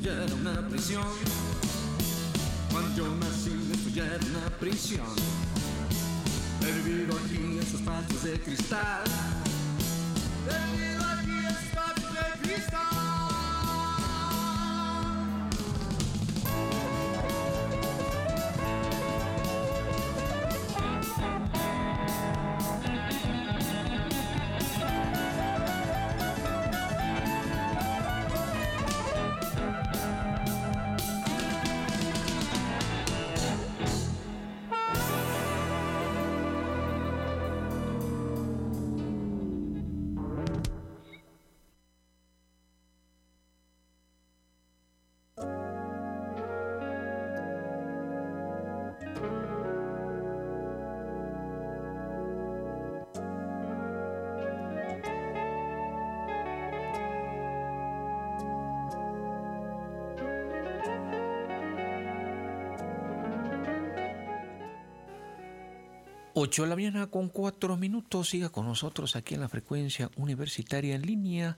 ya era una prisión. Cuando yo nací esto ya era una prisión. He vivido aquí en sus patios de cristal. He vivido aquí en sus patios de cristal. Ocho de la mañana con 4 minutos. Siga con nosotros aquí en la frecuencia universitaria en línea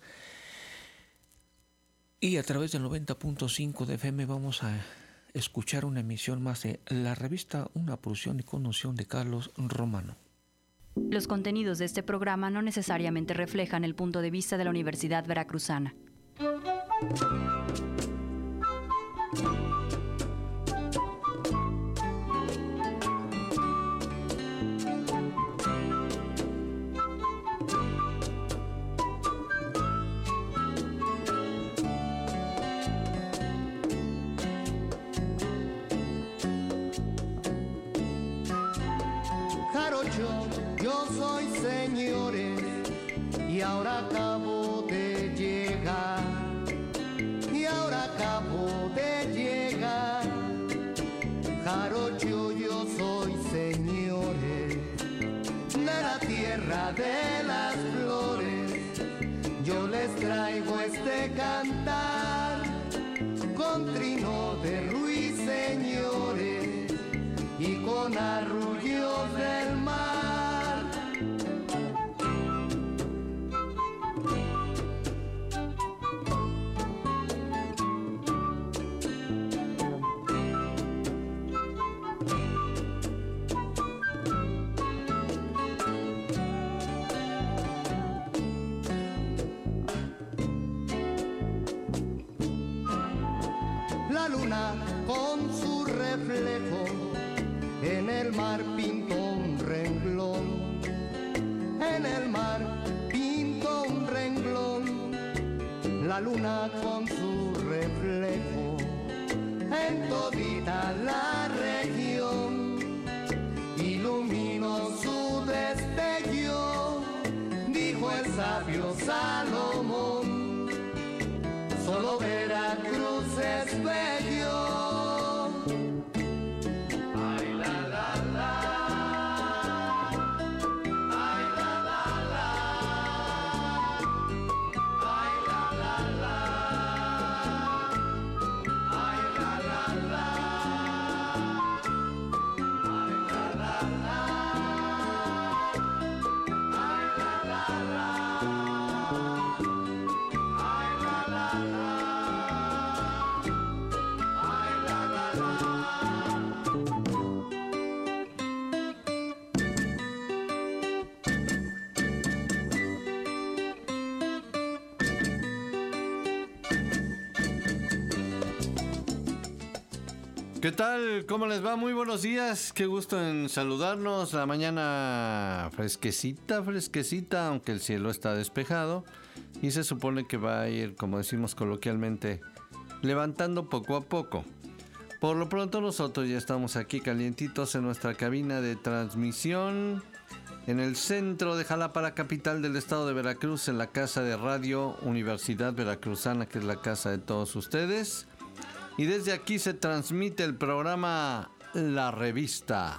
y a través del 90.5 de FM vamos a escuchar una emisión más de la revista Una Porción y Connotación de Carlos Romano. Los contenidos de este programa no necesariamente reflejan el punto de vista de la Universidad Veracruzana. Yo soy señores y ahora acabo de llegar, Jarocho, yo soy señores de la tierra de las flores. Yo les traigo este cantar con trino de ruiseñores y con arrullos del mar. La luna con su reflejo en el mar pintó un renglón, en el mar pintó un renglón. La luna con su reflejo en todita la región iluminó su destello, dijo el sabio Salomón, solo Veracruz es bello. Ay, la, la, la. Ay, la, la, la. Ay, la, la, la. Ay, la, la, la. Ay, la, la, la. Ay, la, la, la. Ay, la, la, la. ¿Qué tal? ¿Cómo les va? Muy buenos días. Qué gusto en saludarnos. La mañana fresquecita, aunque el cielo está despejado. Y se supone que va a ir, como decimos coloquialmente, levantando poco a poco. Por lo pronto nosotros ya estamos aquí calientitos en nuestra cabina de transmisión en el centro de Jalapa, la capital del estado de Veracruz, en la casa de Radio Universidad Veracruzana, que es la casa de todos ustedes. Y desde aquí se transmite el programa La Revista.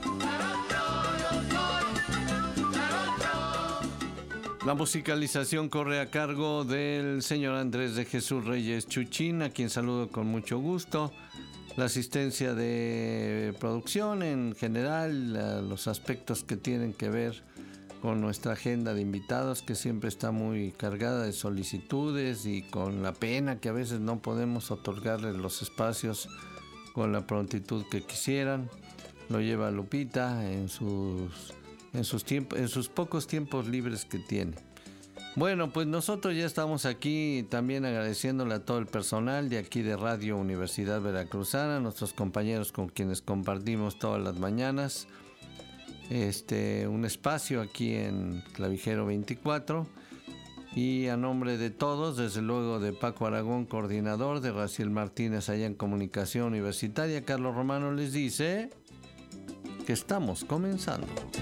La musicalización corre a cargo del señor Andrés de Jesús Reyes Chuchín, a quien saludo con mucho gusto. La asistencia de producción en general, los aspectos que tienen que ver con nuestra agenda de invitados que siempre está muy cargada de solicitudes y con la pena que a veces no podemos otorgarles los espacios con la prontitud que quisieran. Lo lleva Lupita en sus pocos tiempos libres que tiene. Bueno, pues nosotros ya estamos aquí también agradeciéndole a todo el personal de aquí de Radio Universidad Veracruzana, nuestros compañeros con quienes compartimos todas las mañanas un espacio aquí en Clavijero 24. Y a nombre de todos, desde luego de Paco Aragón, coordinador, de Raciel Martínez allá en Comunicación Universitaria, Carlos Romano les dice que estamos comenzando.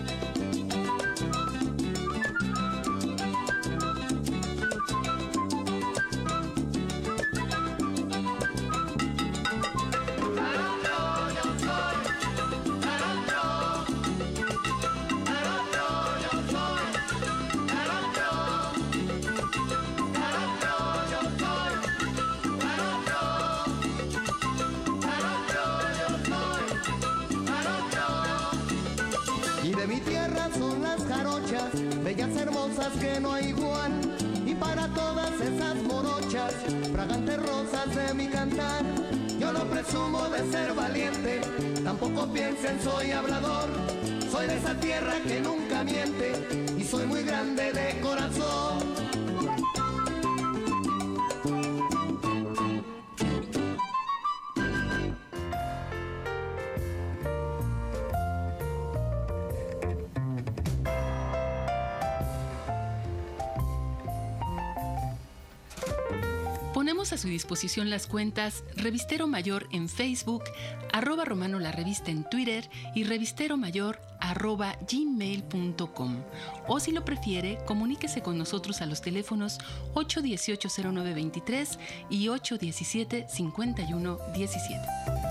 Bellas hermosas que no hay igual, y para todas esas morochas, fragantes rosas de mi cantar, yo no presumo de ser valiente, tampoco piensen soy hablador, soy de esa tierra que nunca miente, y soy muy grande de corazón. Ponemos a su disposición las cuentas Revistero Mayor en Facebook, @Romano la Revista en Twitter y revisteromayor@gmail.com. O si lo prefiere, comuníquese con nosotros a los teléfonos 818-0923 y 817-5117.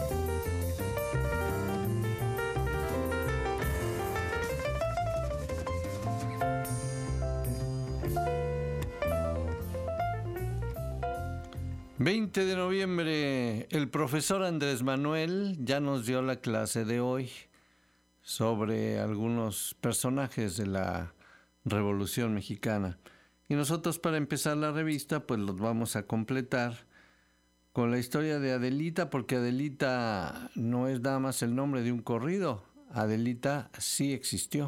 ...20 de noviembre... el profesor Andrés Manuel ya nos dio la clase de hoy... sobre algunos personajes de la Revolución Mexicana. Y nosotros, para empezar la revista, pues los vamos a completar con la historia de Adelita, porque Adelita no es nada más el nombre de un corrido. Adelita sí existió.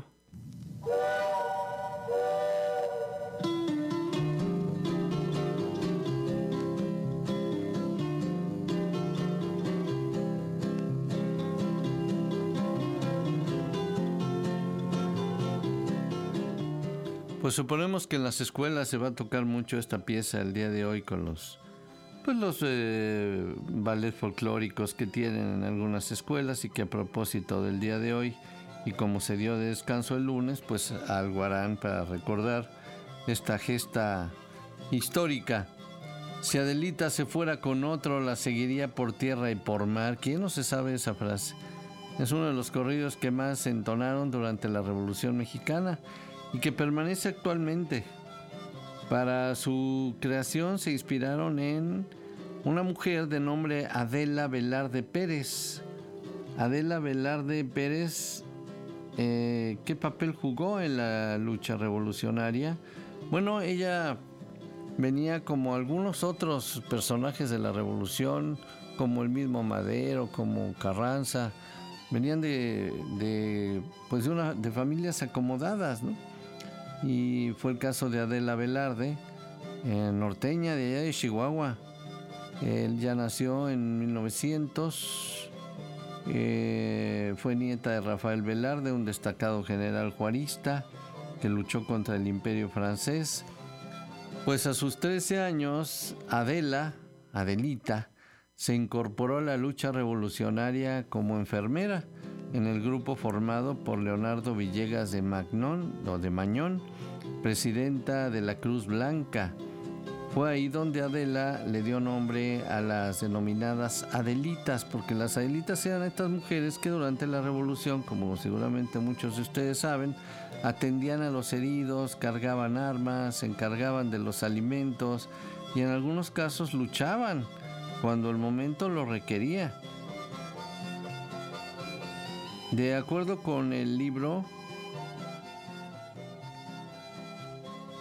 Pues suponemos que en las escuelas se va a tocar mucho esta pieza el día de hoy con los ballets folclóricos que tienen en algunas escuelas, y que a propósito del día de hoy, y como se dio de descanso el lunes, pues algo harán para recordar esta gesta histórica. Si Adelita se fuera con otro, la seguiría por tierra y por mar. ¿Quién no se sabe esa frase? Es uno de los corridos que más se entonaron durante la Revolución Mexicana y que permanece actualmente. Para su creación se inspiraron en una mujer de nombre Adela Velarde Pérez. Adela Velarde Pérez, ¿qué papel jugó en la lucha revolucionaria? Bueno, ella venía como algunos otros personajes de la revolución, como el mismo Madero, como Carranza. Venían de familias acomodadas, ¿no? Y fue el caso de Adela Velarde, norteña de allá de Chihuahua. Él ya nació en 1900, fue nieta de Rafael Velarde, un destacado general juarista que luchó contra el Imperio francés. Pues a sus 13 años, Adelita, se incorporó a la lucha revolucionaria como enfermera en el grupo formado por Leonardo Villegas de Mañón, presidenta de la Cruz Blanca. Fue ahí donde Adela le dio nombre a las denominadas Adelitas, porque las Adelitas eran estas mujeres que durante la revolución, como seguramente muchos de ustedes saben, atendían a los heridos, cargaban armas, se encargaban de los alimentos y en algunos casos luchaban cuando el momento lo requería. De acuerdo con el libro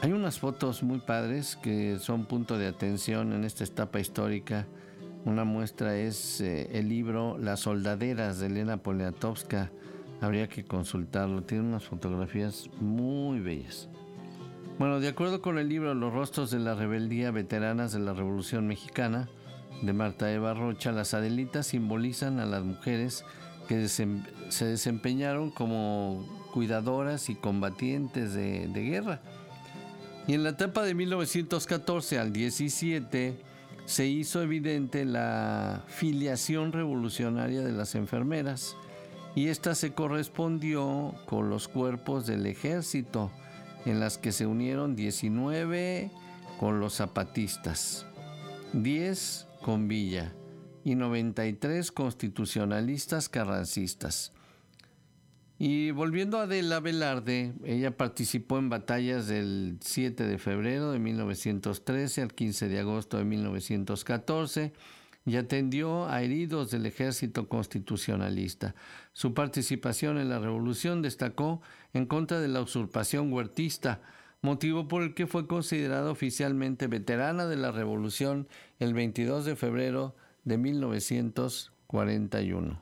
Hay unas fotos muy padres que son punto de atención en esta etapa histórica. Una muestra es el libro Las soldaderas de Elena Poniatowska. Habría que consultarlo, tiene unas fotografías muy bellas. Bueno, de acuerdo con el libro Los rostros de la rebeldía, veteranas de la Revolución Mexicana, de Marta Eva Rocha, las Adelitas simbolizan a las mujeres que se desempeñaron como cuidadoras y combatientes de guerra. Y en la etapa de 1914 al 17 se hizo evidente la filiación revolucionaria de las enfermeras, y esta se correspondió con los cuerpos del ejército, en las que se unieron 19 con los zapatistas, 10 con Villa y 93 constitucionalistas carrancistas. Y volviendo a Adela Velarde, ella participó en batallas del 7 de febrero de 1913 al 15 de agosto de 1914 y atendió a heridos del ejército constitucionalista. Su participación en la revolución destacó en contra de la usurpación huertista, motivo por el que fue considerada oficialmente veterana de la revolución el 22 de febrero de 1941.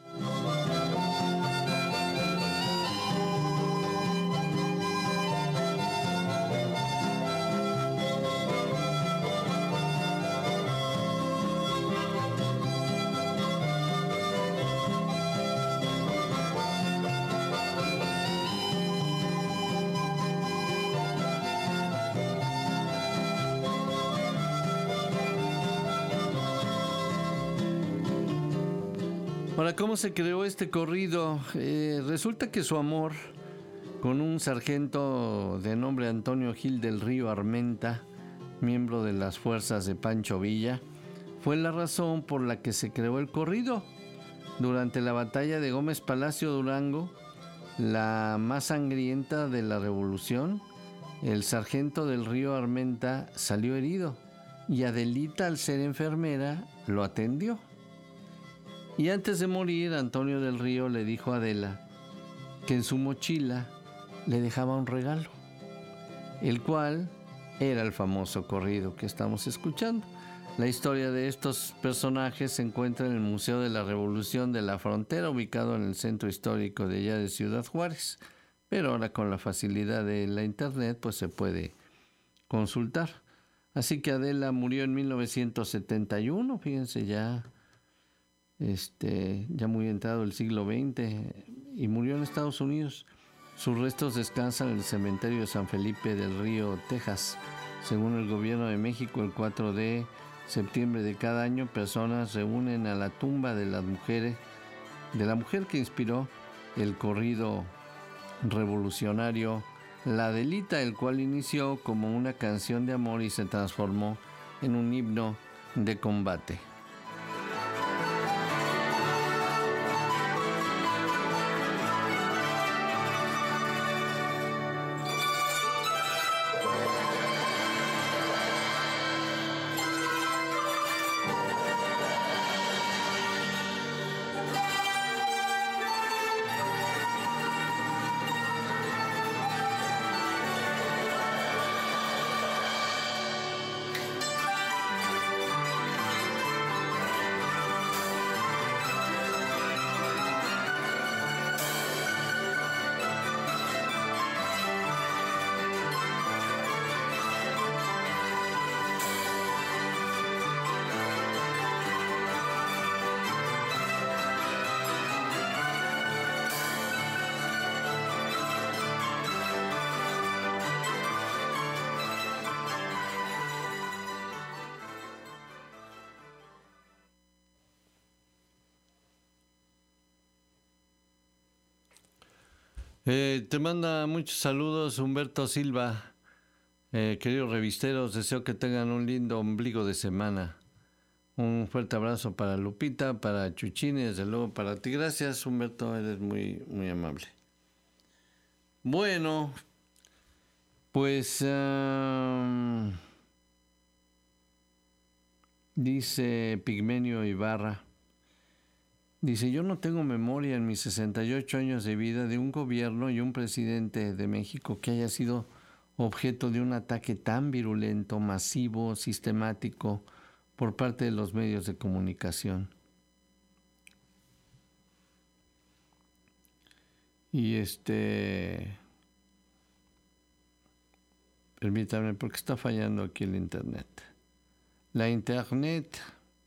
Ahora, ¿cómo se creó este corrido? Resulta que su amor con un sargento de nombre Antonio Gil del Río Armenta, miembro de las fuerzas de Pancho Villa, fue la razón por la que se creó el corrido. Durante la batalla de Gómez Palacio Durango, la más sangrienta de la revolución, el sargento del Río Armenta salió herido y Adelita, al ser enfermera, lo atendió. Y antes de morir, Antonio del Río le dijo a Adela que en su mochila le dejaba un regalo, el cual era el famoso corrido que estamos escuchando. La historia de estos personajes se encuentra en el Museo de la Revolución de la Frontera, ubicado en el centro histórico de allá de Ciudad Juárez. Pero ahora, con la facilidad de la internet, pues se puede consultar. Así que Adela murió en 1971, fíjense, ya muy entrado el siglo XX, y murió en Estados Unidos. Sus restos descansan en el cementerio de San Felipe del Río, Texas. Según el gobierno de México, el 4 de septiembre de cada año, personas reúnen a la tumba de las mujeres, de la mujer que inspiró el corrido revolucionario La Adelita, el cual inició como una canción de amor y se transformó en un himno de combate. Te manda muchos saludos Humberto Silva. Queridos revisteros, deseo que tengan un lindo ombligo de semana. Un fuerte abrazo para Lupita, para Chuchín y desde luego para ti. Gracias, Humberto, eres muy, muy amable. Bueno, pues dice Pigmenio Ibarra. Dice, yo no tengo memoria en mis 68 años de vida de un gobierno y un presidente de México que haya sido objeto de un ataque tan virulento, masivo, sistemático por parte de los medios de comunicación. Y permítame, porque está fallando aquí el internet. La internet,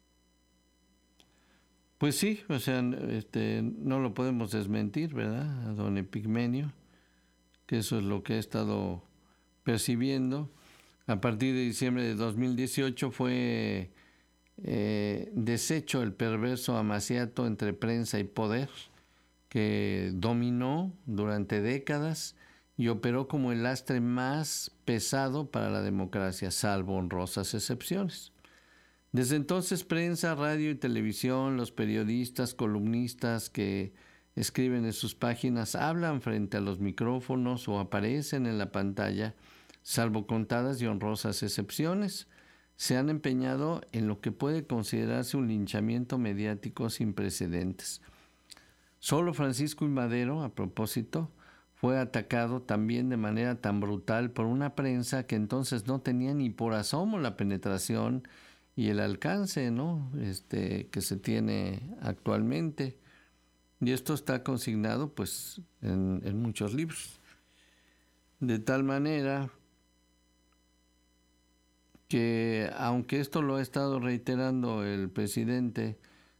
pues sí, o sea, no lo podemos desmentir, ¿verdad? A don Epigmenio, que eso es lo que he estado percibiendo. A partir de diciembre de 2018 fue deshecho el perverso amaciato entre prensa y poder, que dominó durante décadas y operó como el lastre más pesado para la democracia, salvo honrosas excepciones. Desde entonces, prensa, radio y televisión, los periodistas, columnistas que escriben en sus páginas, hablan frente a los micrófonos o aparecen en la pantalla, salvo contadas y honrosas excepciones, se han empeñado en lo que puede considerarse un linchamiento mediático sin precedentes. Solo Francisco I. Madero, a propósito, fue atacado también de manera tan brutal por una prensa que entonces no tenía ni por asomo la penetración y el alcance, ¿no? Que se tiene actualmente. Y esto está consignado pues en muchos libros. De tal manera que, aunque esto lo ha estado reiterando el presidente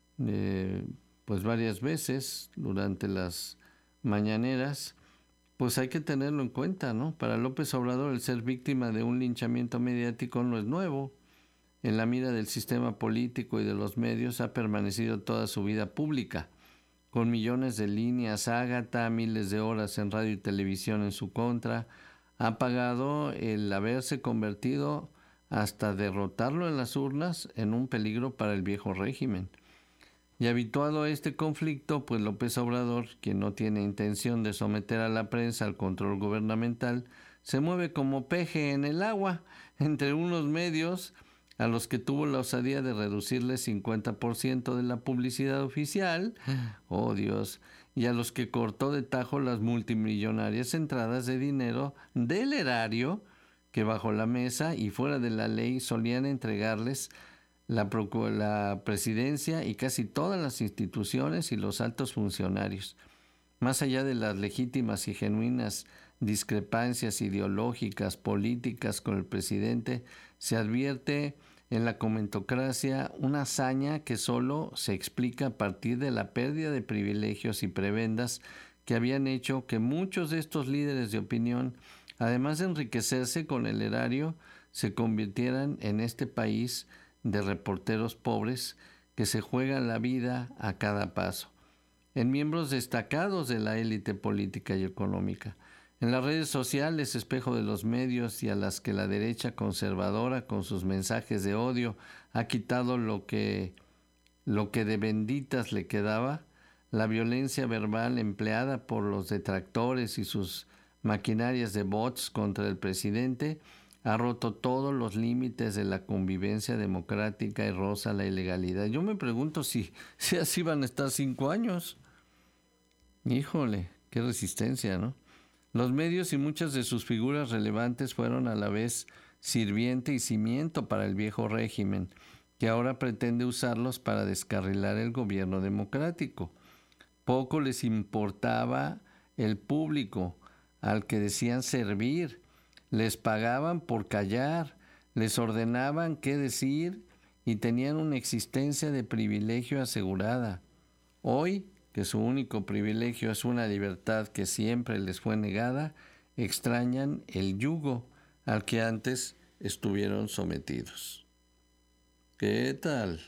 pues varias veces durante las mañaneras, pues hay que tenerlo en cuenta, ¿no? Para López Obrador, el ser víctima de un linchamiento mediático no es nuevo. En la mira del sistema político y de los medios ha permanecido toda su vida pública, con millones de líneas ágata, miles de horas en radio y televisión en su contra. Ha pagado el haberse convertido, hasta derrotarlo en las urnas, en un peligro para el viejo régimen. Y habituado a este conflicto, pues López Obrador, quien no tiene intención de someter a la prensa al control gubernamental, se mueve como peje en el agua entre unos medios a los que tuvo la osadía de reducirle 50% de la publicidad oficial, oh Dios, y a los que cortó de tajo las multimillonarias entradas de dinero del erario que bajo la mesa y fuera de la ley solían entregarles la presidencia y casi todas las instituciones y los altos funcionarios. Más allá de las legítimas y genuinas discrepancias ideológicas, políticas con el presidente, se advierte en la comentocracia una hazaña que solo se explica a partir de la pérdida de privilegios y prebendas que habían hecho que muchos de estos líderes de opinión, además de enriquecerse con el erario, se convirtieran en este país de reporteros pobres que se juegan la vida a cada paso, en miembros destacados de la élite política y económica, en las redes sociales, espejo de los medios, y a las que la derecha conservadora con sus mensajes de odio ha quitado lo que de benditas le quedaba. La violencia verbal empleada por los detractores y sus maquinarias de bots contra el presidente ha roto todos los límites de la convivencia democrática y roza la ilegalidad. Yo me pregunto si así van a estar 5 años. Híjole, qué resistencia, ¿no? Los medios y muchas de sus figuras relevantes fueron a la vez sirviente y cimiento para el viejo régimen, que ahora pretende usarlos para descarrilar el gobierno democrático. Poco les importaba el público al que decían servir. Les pagaban por callar, les ordenaban qué decir y tenían una existencia de privilegio asegurada. Hoy, que su único privilegio es una libertad que siempre les fue negada, extrañan el yugo al que antes estuvieron sometidos. ¿Qué tal?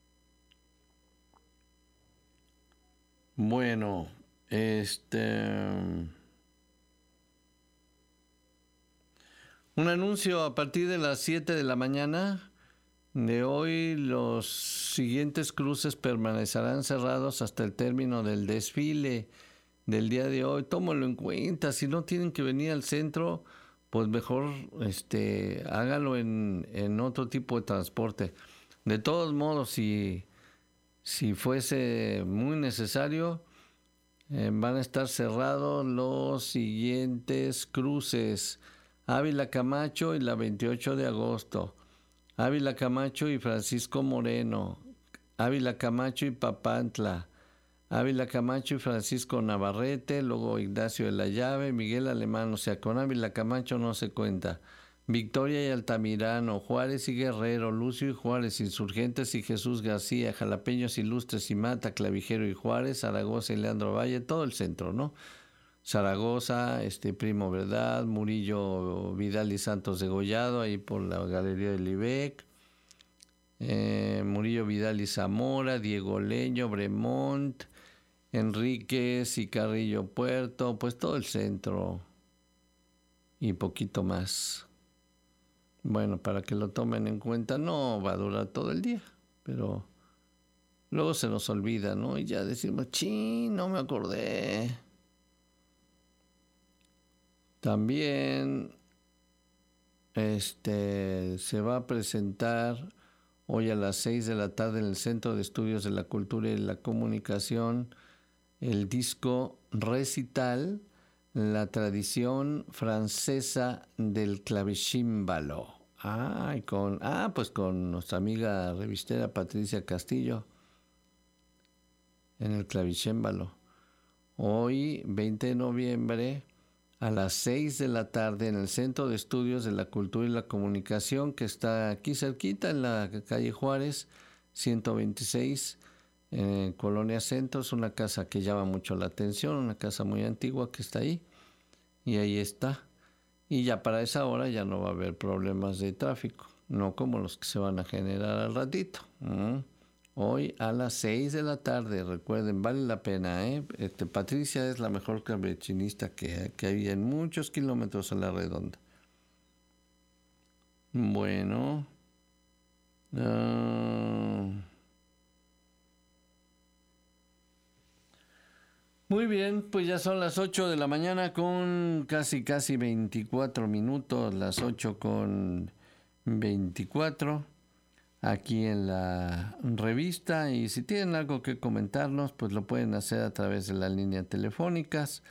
Bueno, un anuncio: a partir de las 7 de la mañana de hoy, los siguientes cruces permanecerán cerrados hasta el término del desfile del día de hoy. Tómalo en cuenta. Si no tienen que venir al centro, pues mejor hágalo en otro tipo de transporte. De todos modos, si fuese muy necesario, van a estar cerrados los siguientes cruces: Ávila Camacho y la 28 de agosto. Ávila Camacho y Francisco Moreno. Ávila Camacho y Papantla. Ávila Camacho y Francisco Navarrete, luego Ignacio de la Llave, Miguel Alemán, o sea, con Ávila Camacho no se cuenta. Victoria y Altamirano, Juárez y Guerrero, Lucio y Juárez, Insurgentes y Jesús García, Jalapeños Ilustres y Mata, Clavijero y Juárez, Zaragoza y Leandro Valle, todo el centro, ¿no? Zaragoza, Primo Verdad, Murillo Vidal y Santos Degollado, ahí por la Galería del IBEC, Murillo Vidal y Zamora, Diego Leño, Bremont, Enríquez y Carrillo Puerto, pues todo el centro y poquito más. Bueno, para que lo tomen en cuenta, no va a durar todo el día, pero luego se nos olvida, ¿no? Y ya decimos, ¡chin! No me acordé. También se va a presentar hoy a las 6 de la tarde en el Centro de Estudios de la Cultura y la Comunicación el disco Recital, la tradición francesa del clavicímbalo. Pues con nuestra amiga revistera Patricia Castillo en el clavicímbalo. Hoy, 20 de noviembre, a las 6 de la tarde en el Centro de Estudios de la Cultura y la Comunicación, que está aquí cerquita en la calle Juárez, 126, en Colonia Centro. Es una casa que llama mucho la atención, una casa muy antigua que está ahí, y ahí está. Y ya para esa hora ya no va a haber problemas de tráfico, no como los que se van a generar al ratito. Hoy a las 6 de la tarde, recuerden, vale la pena, ¿eh? Patricia es la mejor clavechinista que hay en muchos kilómetros a la redonda. Bueno. Muy bien, pues ya son las 8 de la mañana con casi 24 minutos, las 8 con 24. Aquí en la revista, y si tienen algo que comentarnos, pues lo pueden hacer a través de las líneas telefónicas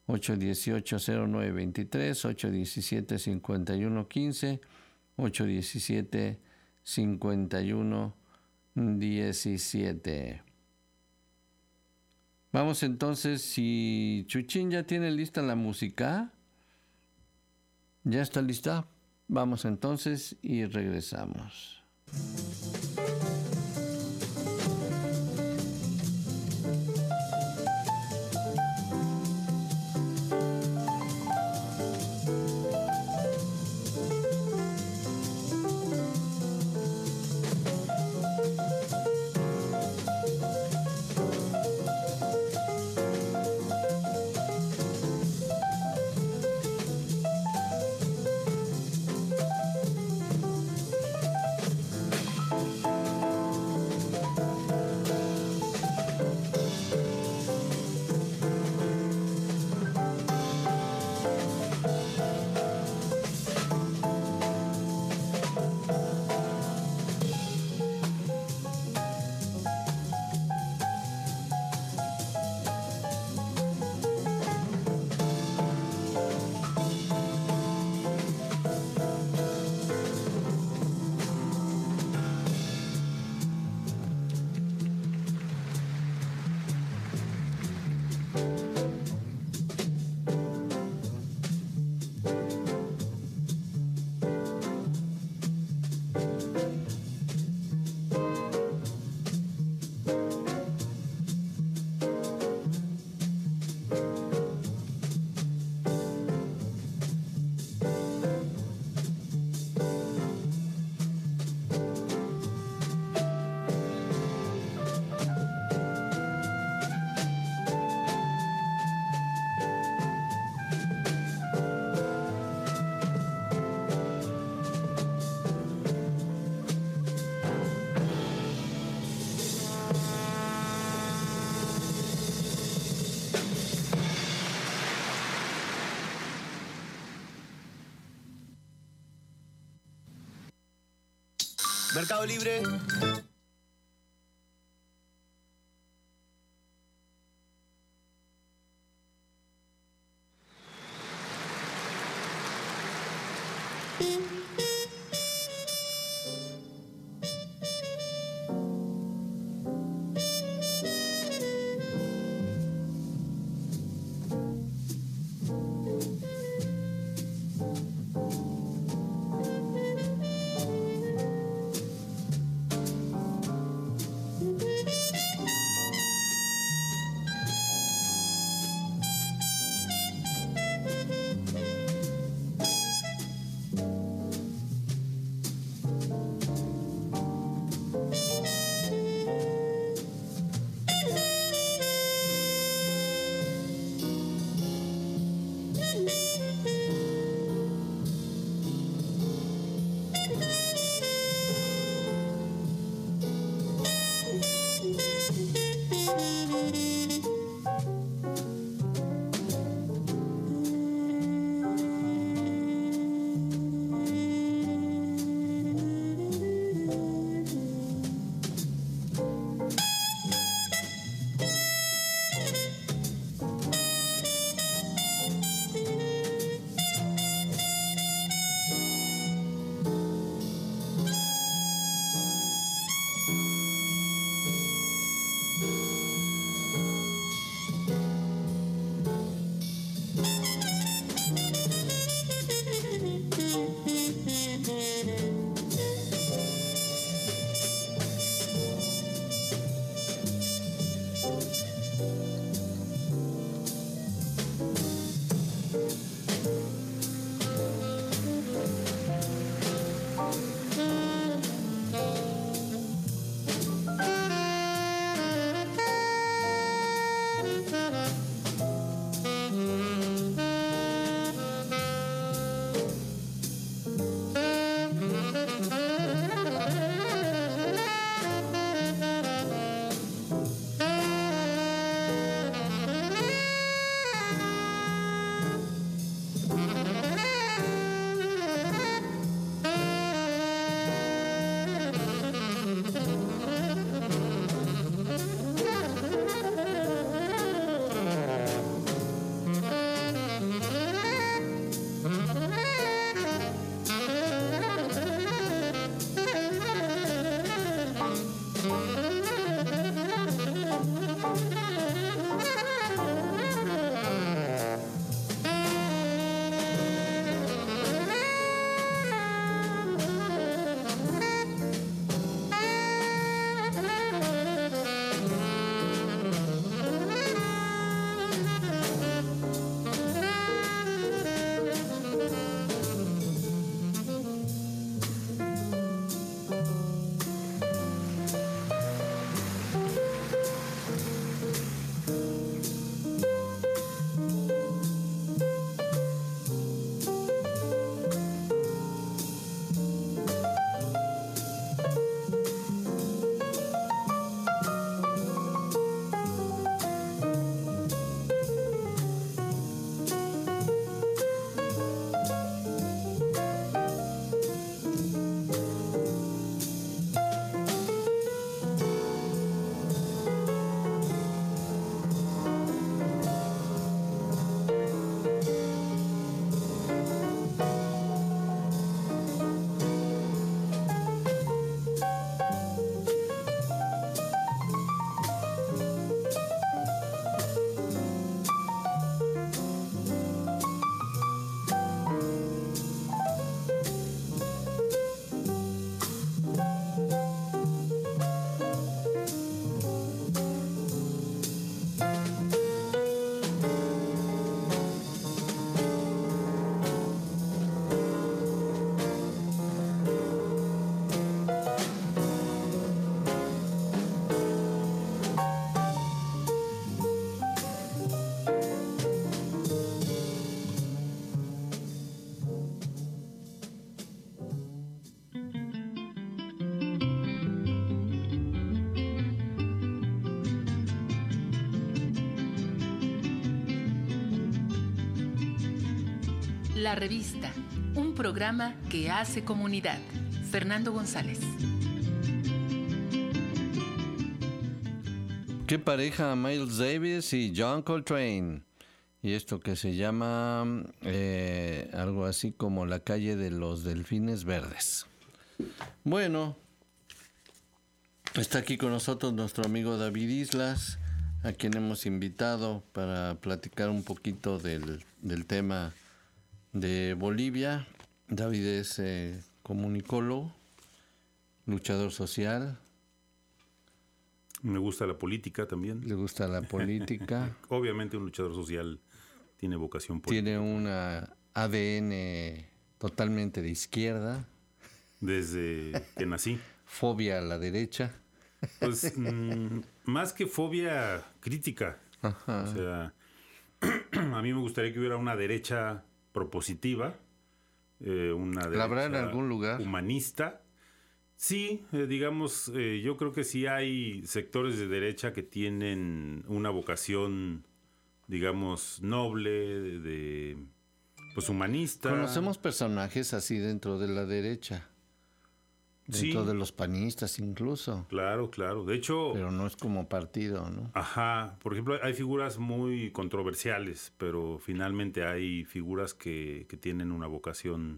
818-0923, 817-5115, 817-5117. Vamos entonces, si Chuchín ya tiene lista la música, ya está lista, vamos entonces y regresamos. Mercado Libre. La Revista, un programa que hace comunidad. Fernando González. Qué pareja, Miles Davis y John Coltrane. Y esto que se llama algo así como La calle de los delfines verdes. Bueno, está aquí con nosotros nuestro amigo David Islas, a quien hemos invitado para platicar un poquito del tema de Bolivia. David es comunicólogo, luchador social. Me gusta la política también. Le gusta la política. Obviamente un luchador social tiene vocación política. Tiene una ADN totalmente de izquierda. Desde que nací. Fobia a la derecha. Pues más que fobia, crítica. Ajá. O sea, a mí me gustaría que hubiera una derecha propositiva, una derecha ¿habrá en algún lugar? Humanista. Sí, digamos, yo creo que sí hay sectores de derecha que tienen una vocación, digamos, noble, pues humanista. Conocemos personajes así dentro de la derecha. Dentro de los panistas incluso. Claro, claro. De hecho... Pero no es como partido, ¿no? Ajá. Por ejemplo, hay figuras muy controversiales, pero finalmente hay figuras que tienen una vocación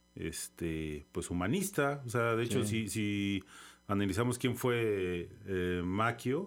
pues humanista. O sea, de hecho, si analizamos quién fue Macchio,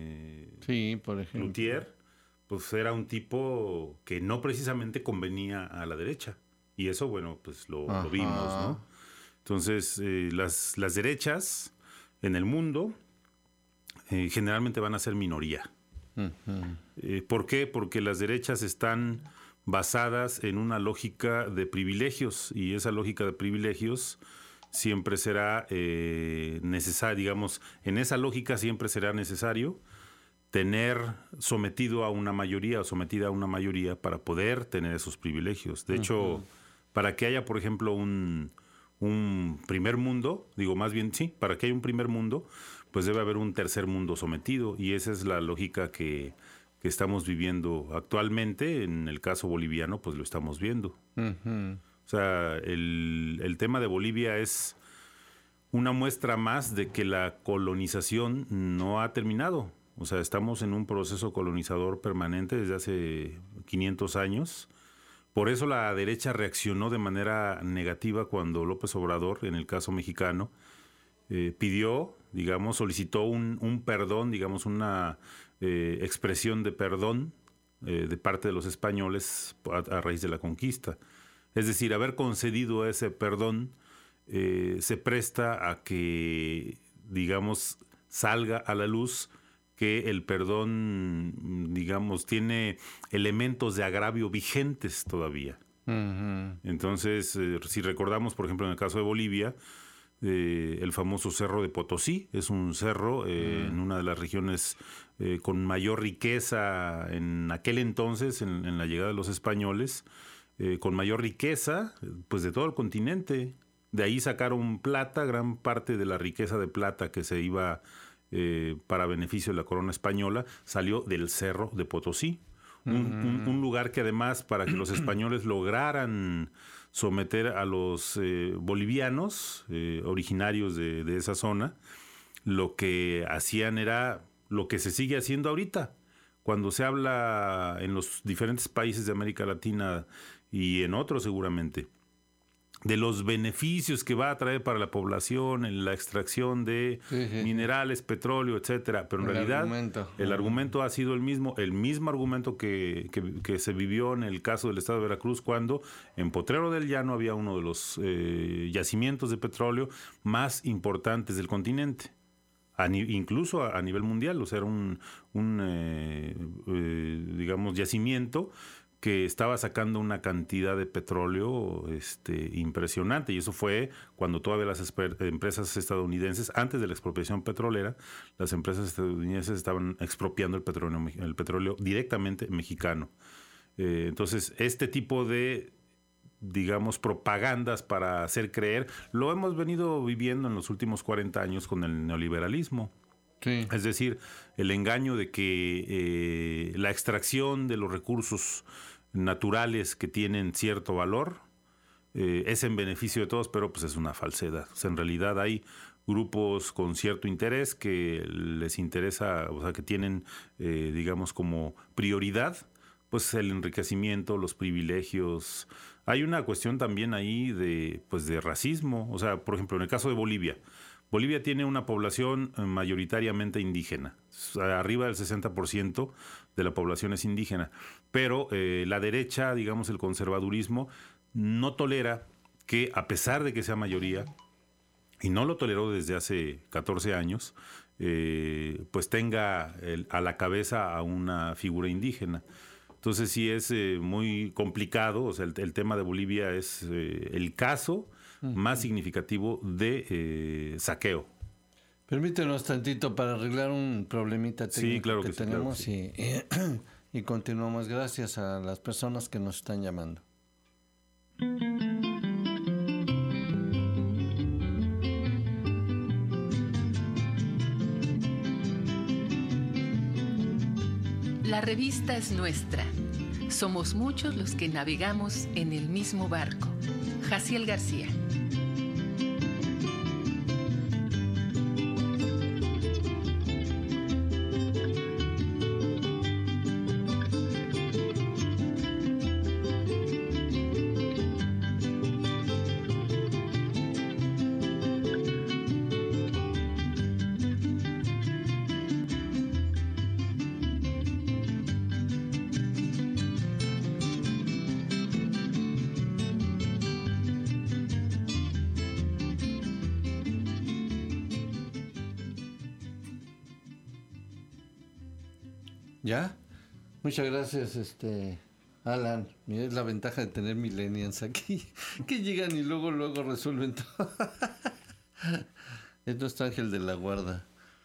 sí, por ejemplo. Luthier, pues era un tipo que no precisamente convenía a la derecha. Y eso, bueno, pues lo vimos, ¿no? Entonces, las derechas en el mundo generalmente van a ser minoría. Uh-huh. ¿Por qué? Porque las derechas están basadas en una lógica de privilegios, y esa lógica de privilegios siempre será necesaria, digamos, en esa lógica siempre será necesario tener sometido a una mayoría o sometida a una mayoría para poder tener esos privilegios. De hecho, para que haya, por ejemplo, un primer mundo, digo más bien, sí, para que haya un primer mundo, pues debe haber un tercer mundo sometido, y esa es la lógica que estamos viviendo actualmente. En el caso boliviano, pues lo estamos viendo. Uh-huh. O sea, el tema de Bolivia es una muestra más de que la colonización no ha terminado. O sea, estamos en un proceso colonizador permanente desde hace 500 años. Por eso la derecha reaccionó de manera negativa cuando López Obrador, en el caso mexicano, pidió, digamos, solicitó un perdón, digamos, una expresión de perdón de parte de los españoles a raíz de la conquista. Es decir, haber concedido ese perdón se presta a que, digamos, salga a la luz que el perdón, digamos, tiene elementos de agravio vigentes todavía. Uh-huh. Entonces, si recordamos, por ejemplo, en el caso de Bolivia, el famoso Cerro de Potosí, es un cerro en una de las regiones con mayor riqueza en aquel entonces, en la llegada de los españoles, con mayor riqueza, pues de todo el continente. De ahí sacaron plata, gran parte de la riqueza de plata que se iba para beneficio de la corona española, salió del Cerro de Potosí. Un lugar que además, para que los españoles lograran someter a los bolivianos originarios de esa zona, lo que hacían era lo que se sigue haciendo ahorita. Cuando se habla en los diferentes países de América Latina y en otros seguramente, de los beneficios que va a traer para la población en la extracción de minerales, petróleo, etcétera, pero en realidad el argumento ha sido el mismo argumento que se vivió en el caso del estado de Veracruz, cuando en Potrero del Llano había uno de los yacimientos de petróleo más importantes del continente, incluso a nivel mundial. O sea, era un digamos, yacimiento que estaba sacando una cantidad de petróleo impresionante, y eso fue cuando todavía las empresas estadounidenses, antes de la expropiación petrolera, las empresas estadounidenses estaban expropiando el petróleo directamente mexicano. Entonces, este tipo de, digamos, propagandas para hacer creer, lo hemos venido viviendo en los últimos 40 años con el neoliberalismo. Sí. Es decir, el engaño de que la extracción de los recursos naturales que tienen cierto valor, es en beneficio de todos, pero pues es una falsedad. O sea, en realidad hay grupos con cierto interés que les interesa, o sea, que tienen, digamos, como prioridad, pues el enriquecimiento, los privilegios. Hay una cuestión también ahí de racismo. O sea, por ejemplo, en el caso de Bolivia. Bolivia tiene una población mayoritariamente indígena. Arriba del 60% de la población es indígena. Pero la derecha, digamos, el conservadurismo, no tolera que, a pesar de que sea mayoría, y no lo toleró desde hace 14 años, pues tenga a la cabeza a una figura indígena. Entonces sí es muy complicado. O sea, el tema de Bolivia es el caso más significativo de saqueo. Permítenos tantito para arreglar un problemita técnico Sí, claro que que sí, tenemos claro que y continuamos. Gracias a las personas que nos están llamando. La revista es nuestra. Somos muchos los que navegamos en el mismo barco. Jaciel García. ¿Ya? Muchas gracias, Alan. Mira, es la ventaja de tener millennials aquí, que llegan y luego resuelven todo. Es nuestro ángel de la guarda.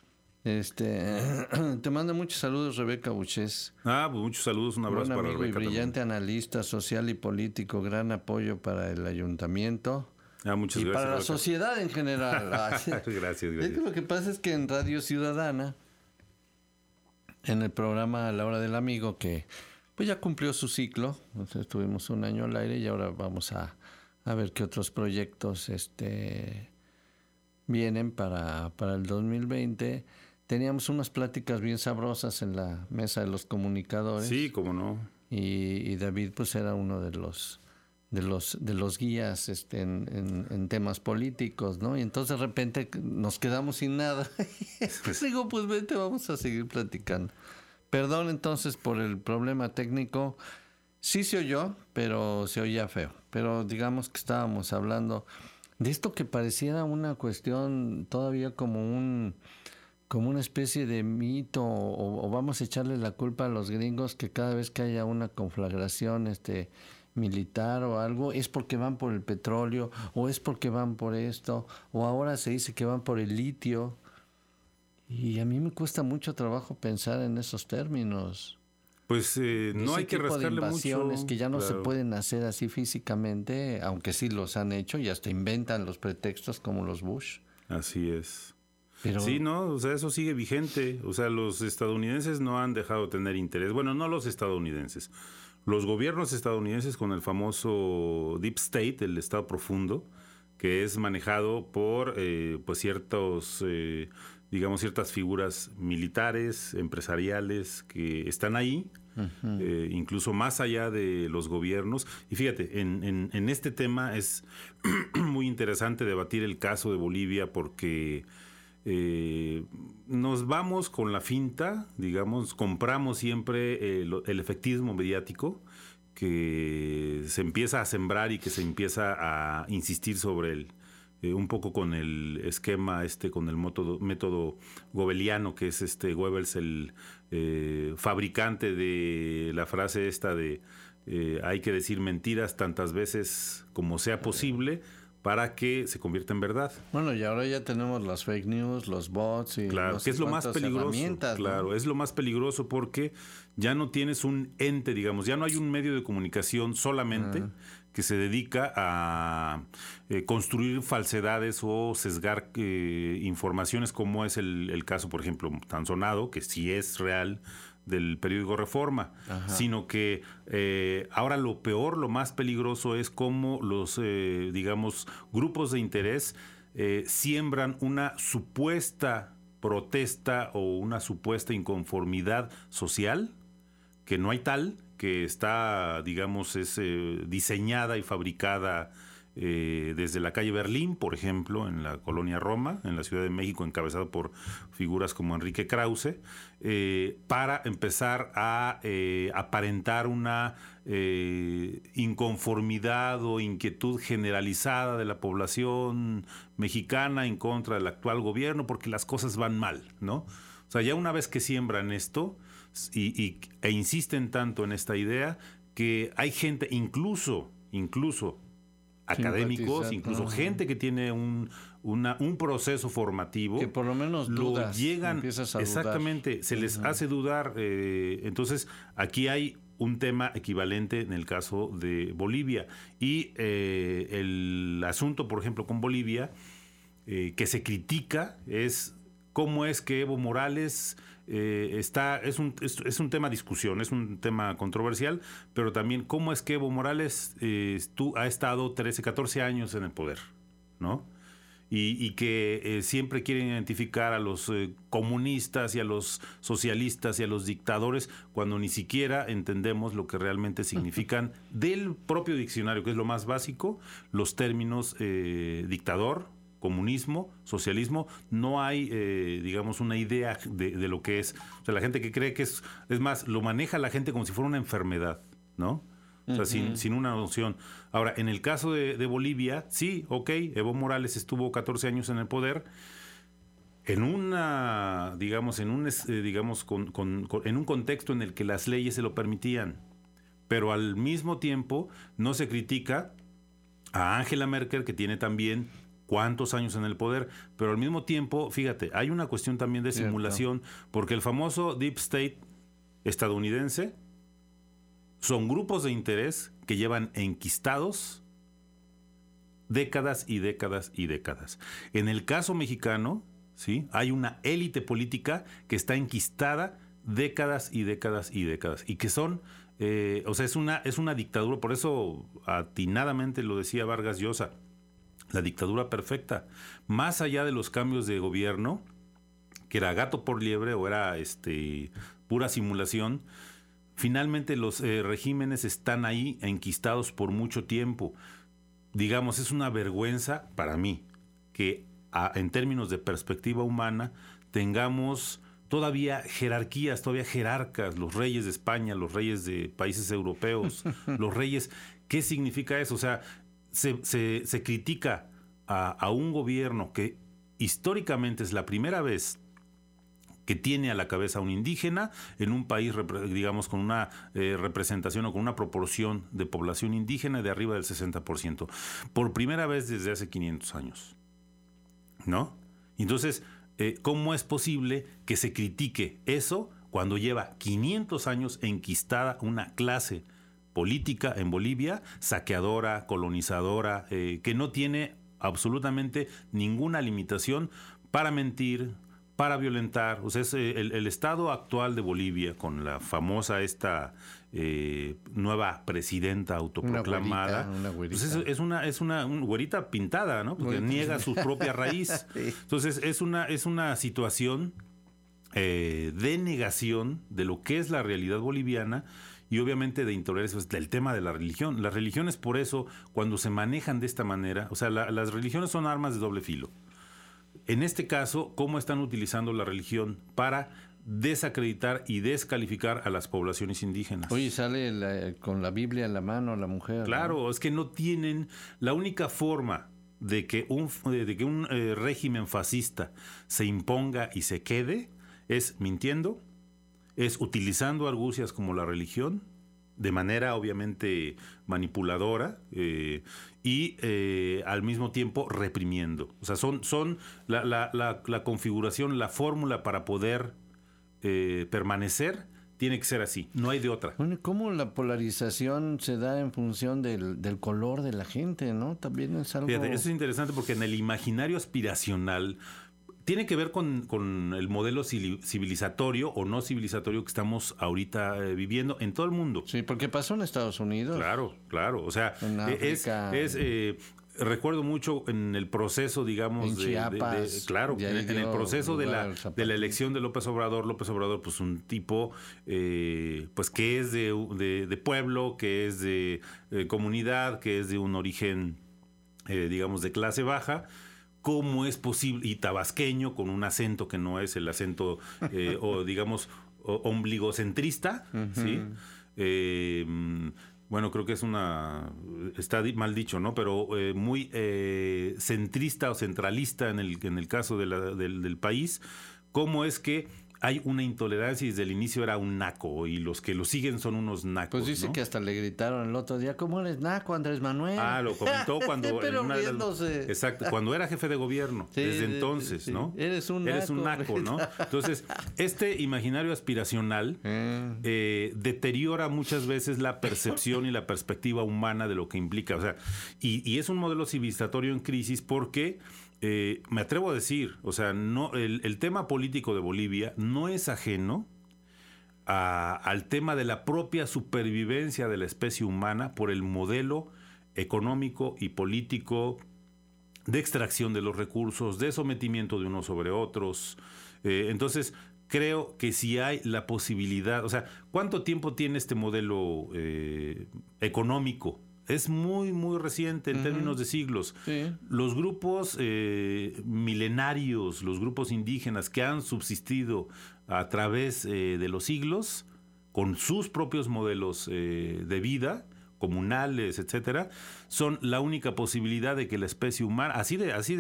Te mando muchos saludos, Rebeca Buches. Pues muchos saludos, un abrazo Buen para amigo Rebeca. y brillante analista social y político, gran apoyo para el ayuntamiento. Muchas y gracias, para la Rebeca. sociedad en general. Gracias. Es que lo que pasa es que en Radio Ciudadana, en el programa A la Hora del Amigo, que pues ya cumplió su ciclo, entonces estuvimos un año al aire y ahora vamos a ver qué otros proyectos vienen para el 2020. Teníamos unas pláticas bien sabrosas en la mesa de los comunicadores. Sí, cómo no. Y David pues era uno de los guías en temas políticos, ¿no? Y entonces de repente nos quedamos sin nada. Digo, pues vente, vamos a seguir platicando. Perdón entonces por el problema técnico. Sí se oyó, pero se oía feo. Pero digamos que estábamos hablando de esto que pareciera una cuestión todavía como una especie de mito, o vamos a echarle la culpa a los gringos que cada vez que haya una conflagración militar o algo, es porque van por el petróleo, o es porque van por esto, o ahora se dice que van por el litio. Y a mí me cuesta mucho trabajo pensar en esos términos. Pues no hay que rascarle mucho. Que ya no se Claro. pueden hacer así físicamente, aunque sí los han hecho y hasta inventan los pretextos como los Bush. Así es. Pero Sí, no, o sea, eso sigue vigente. O sea, los estadounidenses no han dejado de tener interés. Bueno, no los estadounidenses. Los gobiernos estadounidenses con el famoso Deep State, el Estado profundo, que es manejado por pues ciertos, digamos, ciertas figuras militares, empresariales que están ahí, incluso más allá de los gobiernos. Y fíjate, en este tema es muy interesante debatir el caso de Bolivia porque nos vamos con la finta, digamos, compramos siempre el efectismo mediático que se empieza a sembrar y que se empieza a insistir sobre él. Un poco con el esquema con el método goebbeliano, que es Goebbels, el fabricante de la frase esta de hay que decir mentiras tantas veces como sea posible para que se convierta en verdad. bueno, y ahora ya tenemos las fake news, los bots y Claro, que es lo más peligroso. Claro, ¿no? es lo más peligroso porque ya no tienes un ente, digamos, ya no hay un medio de comunicación solamente que se dedica a construir falsedades o sesgar informaciones, como es el caso, por ejemplo, tan sonado, que sí es real, del periódico Reforma, sino que ahora lo peor, lo más peligroso es cómo los, digamos, grupos de interés siembran una supuesta protesta o una supuesta inconformidad social, que no hay tal, que está, digamos, es diseñada y fabricada desde la calle Berlín, por ejemplo, en la colonia Roma, en la Ciudad de México, encabezado por figuras como Enrique Krause, para empezar a aparentar una inconformidad o inquietud generalizada de la población mexicana en contra del actual gobierno, porque las cosas van mal, ¿no? O sea, ya una vez que siembran esto e insisten tanto en esta idea, que hay gente, incluso académicos, incluso gente que tiene un proceso formativo, que por lo menos dudas, empiezas a dudar. Exactamente, se les hace dudar. Entonces, aquí hay un tema equivalente en el caso de Bolivia. Y el asunto, por ejemplo, con Bolivia, que se critica es cómo es que Evo Morales es un tema de discusión, es un tema controversial, pero también cómo es que Evo Morales ha estado 13, 14 años en el poder, ¿no? Y que siempre quieren identificar a los comunistas y a los socialistas y a los dictadores cuando ni siquiera entendemos lo que realmente significan del propio diccionario, que es lo más básico, los términos dictador, comunismo, socialismo. No hay, digamos, una idea de lo que es. O sea, la gente que cree que es más, lo maneja la gente como si fuera una enfermedad, ¿no? O sea, sin una noción. Ahora, en el caso de Bolivia, sí, ok, Evo Morales estuvo 14 años en el poder, en una, digamos, en un contexto en el que las leyes se lo permitían, pero al mismo tiempo no se critica a Angela Merkel, que tiene también cuántos años en el poder, pero al mismo tiempo, fíjate, hay una cuestión también de simulación, porque el famoso Deep State estadounidense son grupos de interés que llevan enquistados décadas y décadas y décadas. En el caso mexicano, ¿sí?, hay una élite política que está enquistada décadas y décadas y décadas, y que son, o sea, es una dictadura. Por eso atinadamente lo decía Vargas Llosa, la dictadura perfecta. Más allá de los cambios de gobierno, que era gato por liebre o era pura simulación, finalmente los regímenes están ahí enquistados por mucho tiempo. Digamos, es una vergüenza para mí que en términos de perspectiva humana tengamos todavía jerarquías, todavía jerarcas, los reyes de España, los reyes de países europeos, los reyes. ¿Qué significa eso? O sea, se critica a un gobierno que históricamente es la primera vez que tiene a la cabeza a un indígena en un país, digamos, con una representación o con una proporción de población indígena de arriba del 60%. Por primera vez desde hace 500 años, ¿no? Entonces, ¿cómo es posible que se critique eso cuando lleva 500 años enquistada una clase política en Bolivia, saqueadora, colonizadora, que no tiene absolutamente ninguna limitación para mentir, para violentar? O sea, es el estado actual de Bolivia, con la famosa nueva presidenta autoproclamada. Una güerita. Pues es una güerita pintada, ¿no? Porque niega su propia raíz. Sí. Entonces, es una situación de negación de lo que es la realidad boliviana, y obviamente de intolerancia, pues, del tema de la religión. Las religiones, por eso, cuando se manejan de esta manera, o sea, las religiones son armas de doble filo. En este caso, ¿cómo están utilizando la religión para desacreditar y descalificar a las poblaciones indígenas? Oye, sale con la Biblia en la mano la mujer. Claro, ¿no? Es que no tienen. La única forma de que un régimen fascista se imponga y se quede es mintiendo, es utilizando argucias como la religión, de manera obviamente manipuladora, y al mismo tiempo reprimiendo. O sea, son la configuración, la fórmula para poder permanecer tiene que ser así, no hay de otra. Bueno, ¿cómo la polarización se da en función del color de la gente, no? También es algo... Fíjate, eso es interesante porque en el imaginario aspiracional tiene que ver con el modelo civilizatorio o no civilizatorio que estamos ahorita viviendo en todo el mundo. Sí, porque pasó en Estados Unidos. Claro. O sea, en África, recuerdo mucho en el proceso, digamos, en Chiapas, en el proceso de la elección de López Obrador. López Obrador, pues un tipo pues que es de pueblo, que es de comunidad, que es de un origen, digamos, de clase baja. ¿Cómo es posible? Y tabasqueño, con un acento que no es el acento, o digamos, ombligocentrista, ¿sí? Bueno, creo que está mal dicho, ¿no? Pero muy centrista o centralista en el caso del país. ¿Cómo es que hay una intolerancia y desde el inicio era un naco y los que lo siguen son unos nacos? Pues dice, ¿no?, que hasta le gritaron el otro día, ¿cómo eres naco, Andrés Manuel? Lo comentó cuando pero riéndose. Exacto, cuando era jefe de gobierno, sí, desde entonces, sí. ¿No? Eres un naco, ¿no? Entonces, este imaginario aspiracional deteriora muchas veces la percepción y la perspectiva humana de lo que implica, o sea, y es un modelo civilizatorio en crisis porque me atrevo a decir, o sea, no, el tema político de Bolivia no es ajeno al tema de la propia supervivencia de la especie humana por el modelo económico y político de extracción de los recursos, de sometimiento de unos sobre otros. Entonces, creo que si hay la posibilidad, o sea, ¿cuánto tiempo tiene este modelo económico? Es muy, muy reciente en términos de siglos. Sí. Los grupos milenarios, los grupos indígenas que han subsistido a través de los siglos, con sus propios modelos de vida, comunales, etcétera, son la única posibilidad de que la especie humana, así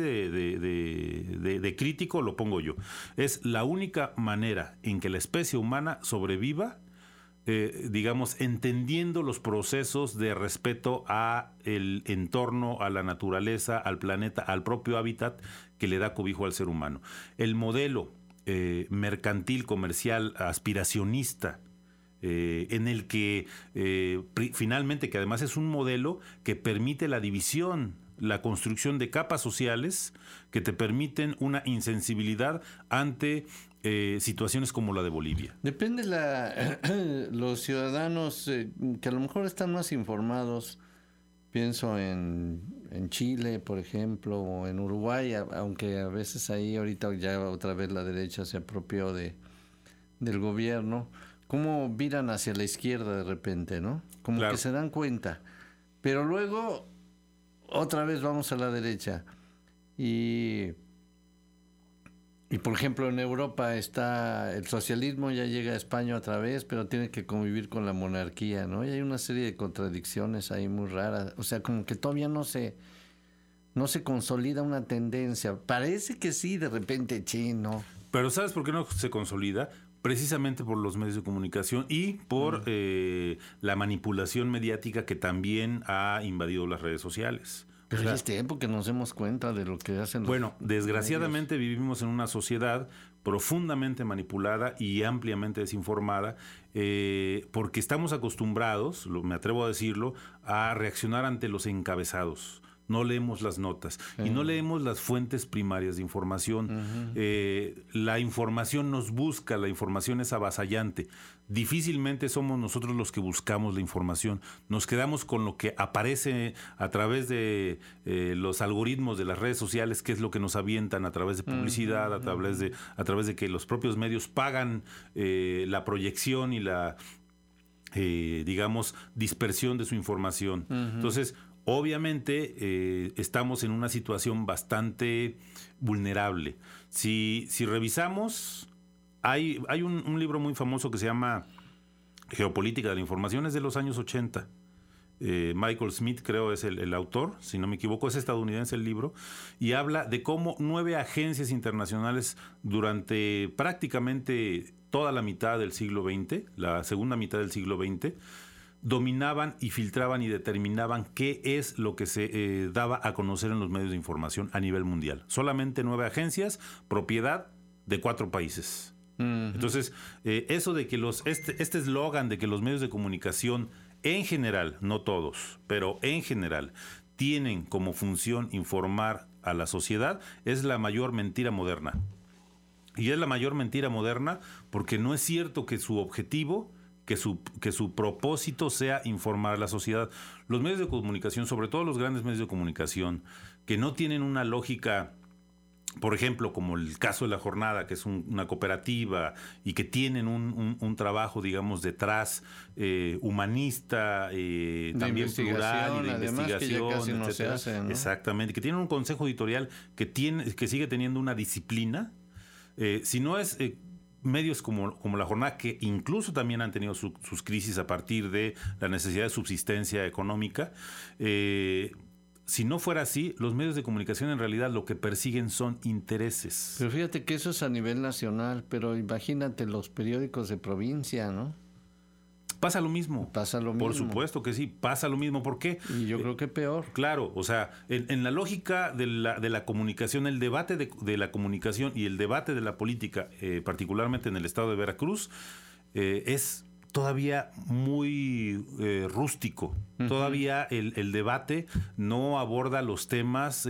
de crítico lo pongo yo, es la única manera en que la especie humana sobreviva, digamos, entendiendo los procesos de respeto a el entorno, a la naturaleza, al planeta, al propio hábitat que le da cobijo al ser humano. El modelo mercantil, comercial, aspiracionista, en el que finalmente, que además es un modelo que permite la división, la construcción de capas sociales que te permiten una insensibilidad ante situaciones como la de Bolivia. Depende los ciudadanos que a lo mejor están más informados, pienso en Chile, por ejemplo, o en Uruguay, aunque a veces ahí ahorita ya otra vez la derecha se apropió del gobierno, cómo viran hacia la izquierda de repente, ¿no? Como claro, que se dan cuenta. Pero luego otra vez vamos a la derecha. Y por ejemplo en Europa está el socialismo, ya llega a España otra vez, pero tiene que convivir con la monarquía, ¿no? Y hay una serie de contradicciones ahí muy raras. O sea, como que todavía no se consolida una tendencia. Parece que sí, de repente, no. Pero ¿sabes por qué no se consolida? Precisamente por los medios de comunicación y por la manipulación mediática que también ha invadido las redes sociales. Pero es tiempo que nos demos cuenta de lo que hacen los Bueno, desgraciadamente vivimos en una sociedad profundamente manipulada y ampliamente desinformada, porque estamos acostumbrados, me atrevo a decirlo, a reaccionar ante los encabezados. No leemos las notas y no leemos las fuentes primarias de información. La información nos busca, la información es avasallante. Difícilmente somos nosotros los que buscamos la información. Nos quedamos con lo que aparece a través de los algoritmos de las redes sociales, que es lo que nos avientan a través de publicidad, a través de que los propios medios pagan la proyección y la, digamos, dispersión de su información. Entonces, obviamente estamos en una situación bastante vulnerable. Si revisamos, hay un libro muy famoso que se llama Geopolítica de la Información, es de los años 80. Michael Smith creo es el autor, si no me equivoco, es estadounidense el libro, y habla de cómo 9 agencias internacionales durante prácticamente toda la mitad del siglo XX, la segunda mitad del siglo XX, dominaban y filtraban y determinaban qué es lo que se daba a conocer en los medios de información a nivel mundial. Solamente 9 agencias, propiedad de 4 países. Entonces, eso de que este eslogan de que los medios de comunicación en general, no todos, pero en general, tienen como función informar a la sociedad es la mayor mentira moderna. Y es la mayor mentira moderna porque no es cierto que su objetivo, que su propósito sea informar a la sociedad. Los medios de comunicación, sobre todo los grandes medios de comunicación, que no tienen una lógica, por ejemplo, como el caso de La Jornada, que es una cooperativa y que tienen un trabajo, digamos, detrás humanista, también plural y de investigación, que casi no se hace, ¿no? Exactamente, que tienen un consejo editorial que sigue teniendo una disciplina. Si no es medios como La Jornada, que incluso también han tenido sus crisis a partir de la necesidad de subsistencia económica, si no fuera así, los medios de comunicación en realidad lo que persiguen son intereses. Pero fíjate que eso es a nivel nacional, pero imagínate los periódicos de provincia, ¿no? Pasa lo mismo. Pasa lo mismo. Por supuesto que sí, pasa lo mismo. ¿Por qué? Y yo creo que peor. Claro, o sea, en la lógica de la comunicación, el debate de la comunicación y el debate de la política, particularmente en el estado de Veracruz, es todavía muy rústico. Uh-huh. Todavía el debate no aborda los temas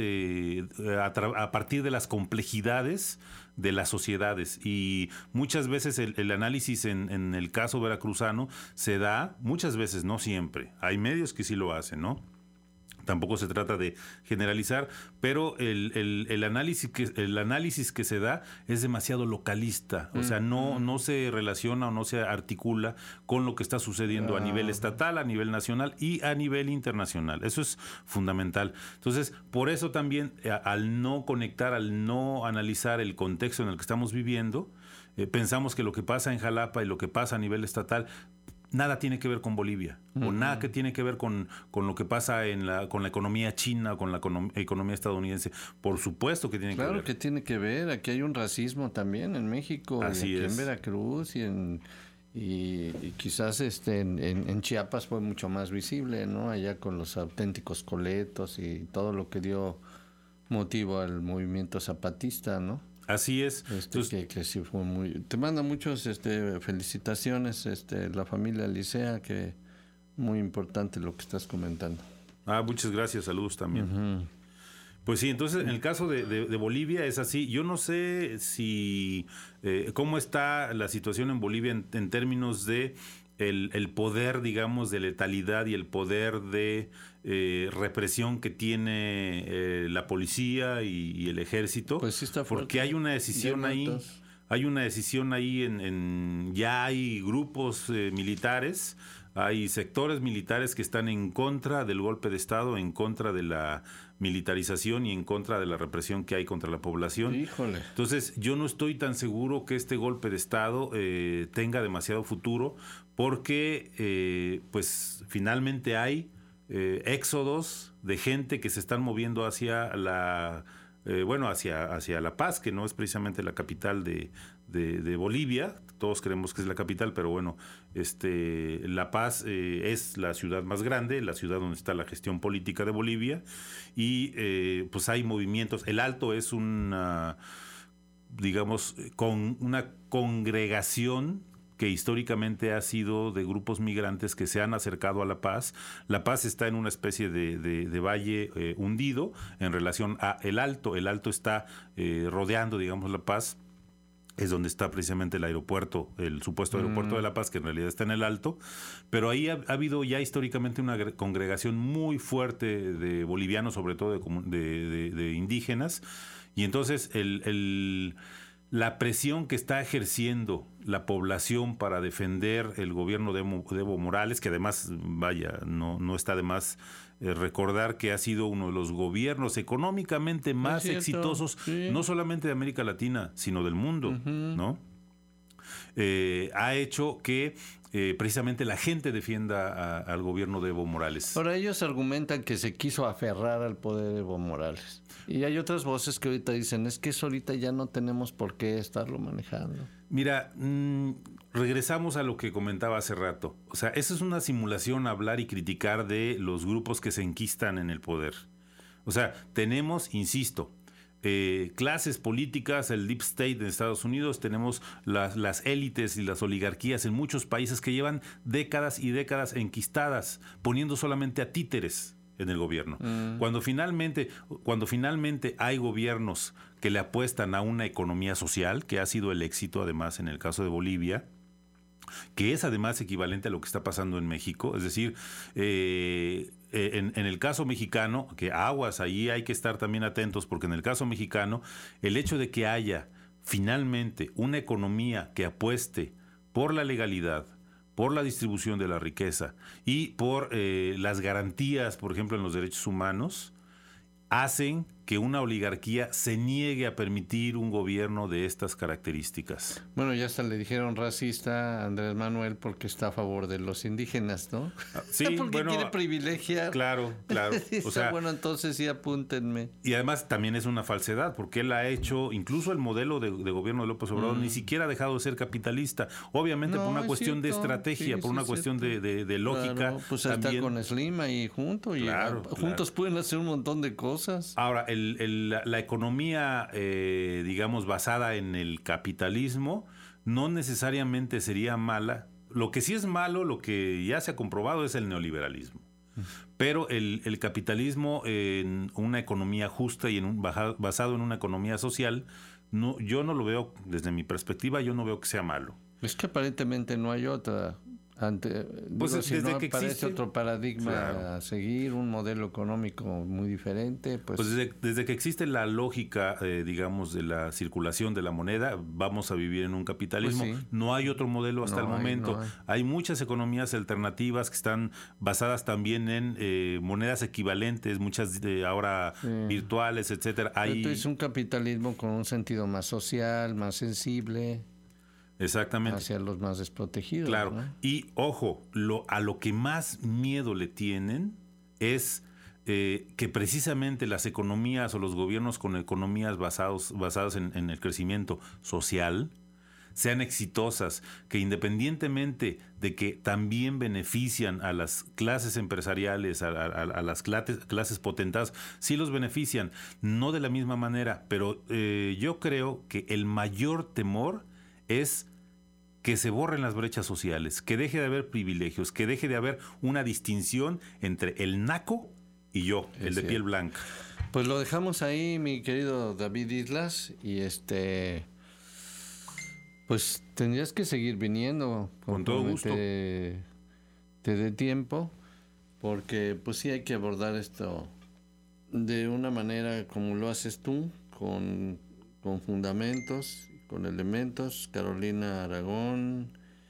a partir de las complejidades de las sociedades, y muchas veces el análisis en el caso veracruzano se da, muchas veces, no siempre. Hay medios que sí lo hacen, ¿no? Tampoco se trata de generalizar, pero el análisis que se da es demasiado localista. O sea, no se relaciona o no se articula con lo que está sucediendo a nivel estatal, a nivel nacional y a nivel internacional. Eso es fundamental. Entonces, por eso también, al no conectar, al no analizar el contexto en el que estamos viviendo, pensamos que lo que pasa en Jalapa y lo que pasa a nivel estatal nada tiene que ver con Bolivia, o nada que tiene que ver con lo que pasa con la economía china, con la economía estadounidense. Por supuesto que tiene que ver. Claro que tiene que ver. Aquí hay un racismo también en México, Así y aquí es. en Veracruz y quizás en Chiapas fue mucho más visible, ¿no? Allá con los auténticos coletos y todo lo que dio motivo al movimiento zapatista, ¿no? Así es. Entonces, que sí fue muy... Te manda muchos felicitaciones la familia Licea, que muy importante lo que estás comentando. Muchas gracias, saludos también. Uh-huh. Pues sí, entonces en el caso de Bolivia es así. Yo no sé si cómo está la situación en Bolivia en términos de el poder, digamos, de letalidad y el poder de represión que tiene la policía y el ejército. Pues sí está fuerte. Porque hay una decisión ahí. Hay una decisión ahí ya hay grupos militares, hay sectores militares que están en contra del golpe de Estado, en contra de la militarización y en contra de la represión que hay contra la población. Híjole. Entonces, yo no estoy tan seguro que este golpe de Estado tenga demasiado futuro, porque pues finalmente hay éxodos de gente que se están moviendo hacia hacia La Paz, que no es precisamente la capital de Bolivia. Todos creemos que es la capital, pero bueno, La Paz es la ciudad más grande, la ciudad donde está la gestión política de Bolivia, y pues hay movimientos. El Alto es una congregación que históricamente ha sido de grupos migrantes que se han acercado a La Paz. La Paz está en una especie de valle hundido en relación a El Alto. El Alto está rodeando, digamos, La Paz. Es donde está precisamente el aeropuerto, el supuesto aeropuerto de La Paz, que en realidad está en El Alto. Pero ahí ha habido ya históricamente una congregación muy fuerte de bolivianos, sobre todo de indígenas. Y entonces la presión que está ejerciendo la población para defender el gobierno de Evo Morales, que además, no está de más recordar que ha sido uno de los gobiernos económicamente más exitosos, sí, no solamente de América Latina, sino del mundo, ¿no? Ha hecho que precisamente la gente defienda al gobierno de Evo Morales. Ahora, ellos argumentan que se quiso aferrar al poder de Evo Morales. Y hay otras voces que ahorita dicen, es que eso ahorita ya no tenemos por qué estarlo manejando. Mira, regresamos a lo que comentaba hace rato. O sea, eso es una simulación, hablar y criticar de los grupos que se enquistan en el poder. O sea, tenemos, insisto, clases políticas, el deep state de Estados Unidos, tenemos las élites y las oligarquías en muchos países que llevan décadas y décadas enquistadas, poniendo solamente a títeres en el gobierno. Cuando finalmente hay gobiernos que le apuestan a una economía social, que ha sido el éxito además en el caso de Bolivia, que es además equivalente a lo que está pasando en México, es decir, en el caso mexicano, que aguas, ahí hay que estar también atentos, porque en el caso mexicano, el hecho de que haya finalmente una economía que apueste por la legalidad, por la distribución de la riqueza y por las garantías, por ejemplo, en los derechos humanos, hacen que una oligarquía se niegue a permitir un gobierno de estas características. Bueno, ya hasta le dijeron racista a Andrés Manuel porque está a favor de los indígenas, ¿no? Sí, porque bueno, quiere privilegiar. Claro. O sea, bueno, entonces sí, apúntenme. Y además también es una falsedad, porque él ha hecho, incluso el modelo de gobierno de López Obrador ni siquiera ha dejado de ser capitalista. Obviamente por una cuestión de estrategia, por una cuestión de lógica. Claro, pues también está con Slim ahí junto. Y juntos pueden hacer un montón de cosas. Ahora, la economía, digamos, basada en el capitalismo, no necesariamente sería mala. Lo que sí es malo, lo que ya se ha comprobado, es el neoliberalismo. Pero el capitalismo en una economía justa y basado en una economía social, yo no lo veo, desde mi perspectiva, yo no veo que sea malo. Es que aparentemente no hay otra. Pues desde que existe otro paradigma a seguir, un modelo económico muy diferente. Pues desde que existe la lógica, digamos, de la circulación de la moneda, vamos a vivir en un capitalismo. Pues sí. No hay otro modelo hasta el momento. Hay muchas economías alternativas que están basadas también en monedas equivalentes, muchas ahora virtuales, etcétera. Es un capitalismo con un sentido más social, más sensible. Exactamente. Hacia los más desprotegidos. Claro. ¿no? Y ojo, a lo que más miedo le tienen es que precisamente las economías o los gobiernos con economías basadas en el crecimiento social sean exitosas, que independientemente de que también benefician a las clases empresariales, a las clases potentadas, sí los benefician, no de la misma manera, pero yo creo que el mayor temor es que se borren las brechas sociales, que deje de haber privilegios, que deje de haber una distinción entre el naco y yo, el de piel blanca. Pues lo dejamos ahí, mi querido David Islas, y pues tendrías que seguir viniendo. Con todo gusto. Te dé tiempo, porque pues sí hay que abordar esto de una manera como lo haces tú, con fundamentos, con elementos. Carolina Aragón,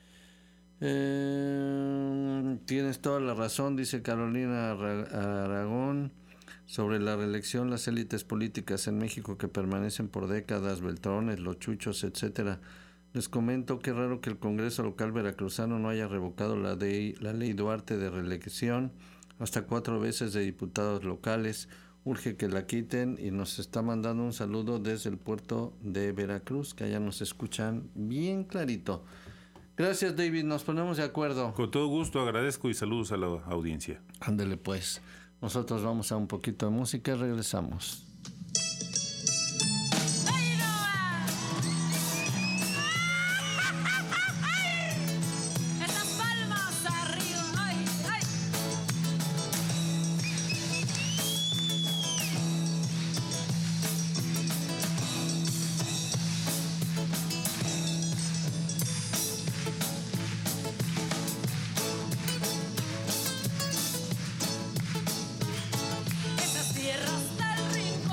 tienes toda la razón, dice Carolina Aragón, sobre la reelección, las élites políticas en México que permanecen por décadas, Beltrones, los Chuchos, etcétera. Les comento que raro que el Congreso local veracruzano no haya revocado la ley Duarte de reelección, hasta 4 veces de diputados locales. Urge que la quiten, y nos está mandando un saludo desde el puerto de Veracruz, que allá nos escuchan bien clarito. Gracias, David, nos ponemos de acuerdo. Con todo gusto, agradezco y saludos a la audiencia. Ándele pues, nosotros vamos a un poquito de música y regresamos. Esas tierras del rincón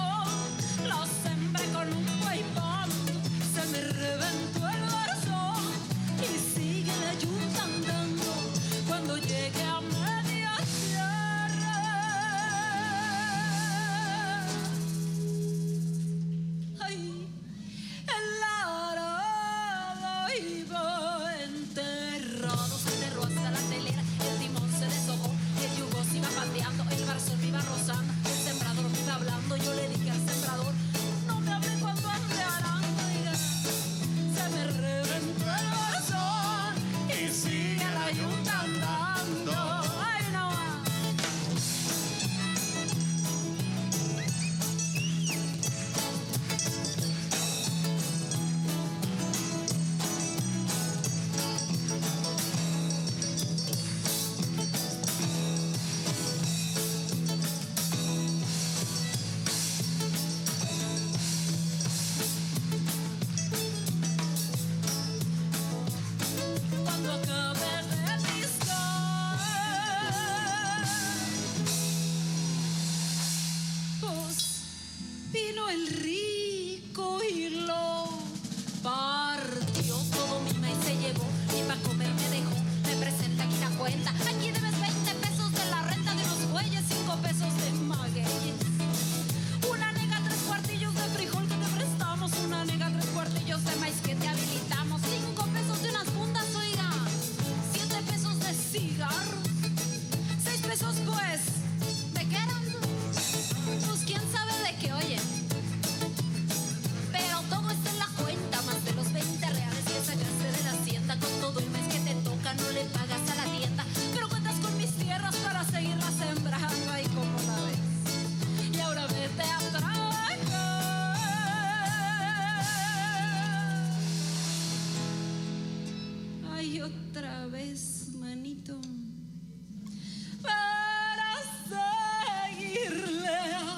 y otra vez, manito, para seguirle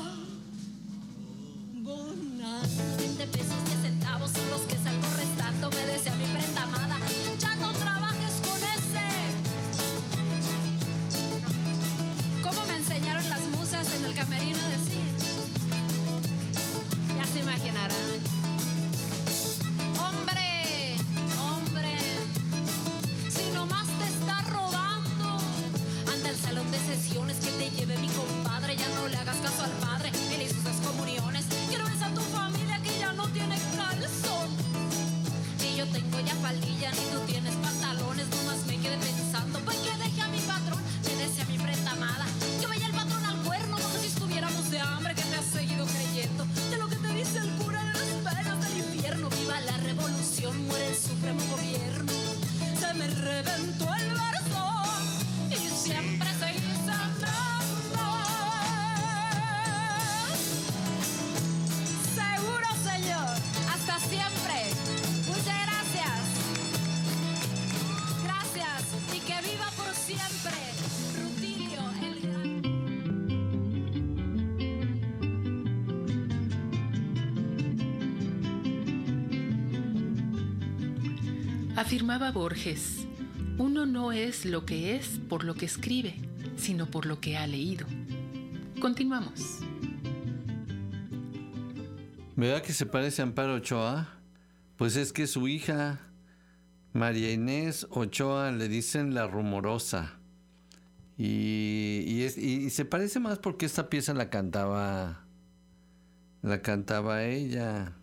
abonando. 20 pesos, 10 centavos son los que salgo restando. Me decía mi prenda amada, ya no trabajes con ese. ¿Cómo me enseñaron las musas en el camerino a decir? Ya se imaginarán. Hombre, hombre, si nomás te está robando, anda al salón de sesiones que te lleve mi compadre. Ya no le hagas caso al padre, él hizo sus comuniones. Quiero ver a tu familia que ya no tiene calzón. Ni yo tengo ya faldilla, ni tú tienes pantalones. Nomás me quedé pensando, pues que dejé a mi patrón. Le decía a mi prenda amada, yo veía al patrón al cuerno, como si estuviéramos de hambre. Que te has seguido creyendo de lo que te dice el cura de las penas del infierno. Viva la revolución, muere el supremo gobierno. Se me reventó el barzón y siempre seguí sembrando. Seguro, señor, hasta siempre. Muchas gracias. Gracias y que viva por siempre Rutilio el Gran. Afirmaba Borges, uno no es lo que es por lo que escribe, sino por lo que ha leído. Continuamos. ¿Verdad que se parece a Amparo Ochoa? Pues es que su hija, María Inés Ochoa, le dicen la rumorosa. Y se parece más porque esta pieza la cantaba ella.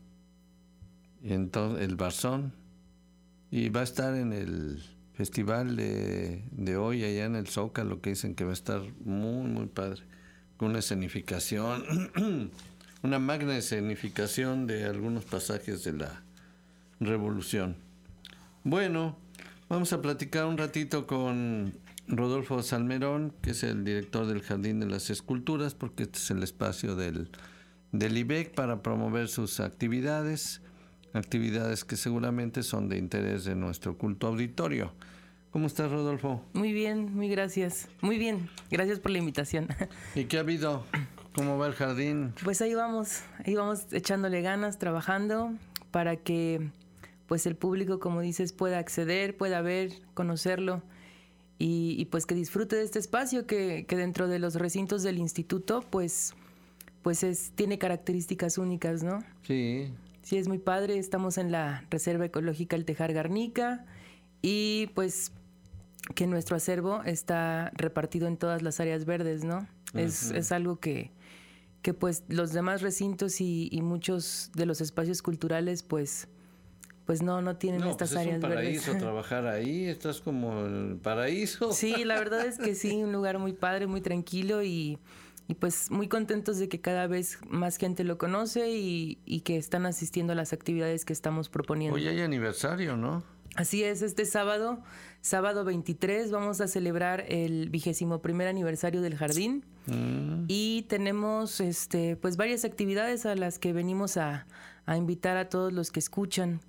Y entonces, el Barzón. Y va a estar en el festival de hoy allá en el Zócalo, que dicen que va a estar muy, muy padre. Con una escenificación, una magna escenificación de algunos pasajes de la Revolución. Bueno, vamos a platicar un ratito con Rodolfo Salmerón, que es el director del Jardín de las Esculturas, porque este es el espacio del IBEC para promover sus actividades que seguramente son de interés de nuestro culto auditorio. ¿Cómo estás, Rodolfo? Muy bien, muy gracias. Muy bien, gracias por la invitación. ¿Y qué ha habido? ¿Cómo va el jardín? Pues ahí vamos echándole ganas, trabajando para que pues el público, como dices, pueda acceder, pueda ver, conocerlo y pues que disfrute de este espacio que dentro de los recintos del instituto pues tiene características únicas, ¿no? Sí. Sí, es muy padre. Estamos en la Reserva Ecológica El Tejar Garnica y pues que nuestro acervo está repartido en todas las áreas verdes, ¿no? Uh-huh. Es algo que pues los demás recintos y muchos de los espacios culturales pues no tienen estas áreas verdes. Es un paraíso trabajar ahí, estás como en el paraíso. Sí, la verdad es que sí, un lugar muy padre, muy tranquilo y pues muy contentos de que cada vez más gente lo conoce y que están asistiendo a las actividades que estamos proponiendo. Hoy hay aniversario, ¿no? Así es, este sábado 23, vamos a celebrar el 21º aniversario del jardín y tenemos pues varias actividades a las que venimos a invitar a todos los que escuchan.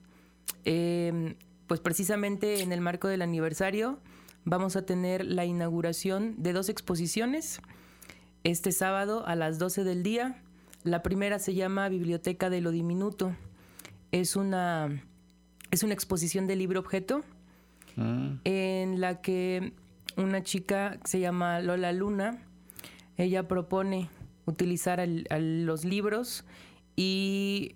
Pues precisamente en el marco del aniversario vamos a tener la inauguración de 2 exposiciones. Este sábado a las 12 del día. La primera se llama Biblioteca de lo Diminuto. Es una exposición de libro objeto en la que una chica se llama Lola Luna, ella propone utilizar los libros y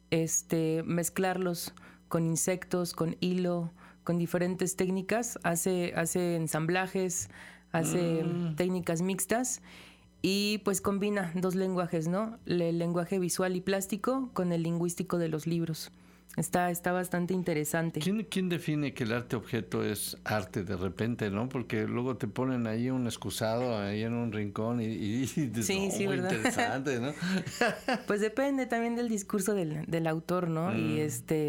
mezclarlos con insectos, con hilo, con diferentes técnicas, hace ensamblajes, hace técnicas mixtas. Y pues combina 2 lenguajes, ¿no? El lenguaje visual y plástico con el lingüístico de los libros. Está bastante interesante. ¿Quién define que el arte objeto es arte de repente, no? Porque luego te ponen ahí un excusado ahí en un rincón y sí, muy ¿verdad? Interesante, ¿no? Pues depende también del discurso del autor, ¿no? Y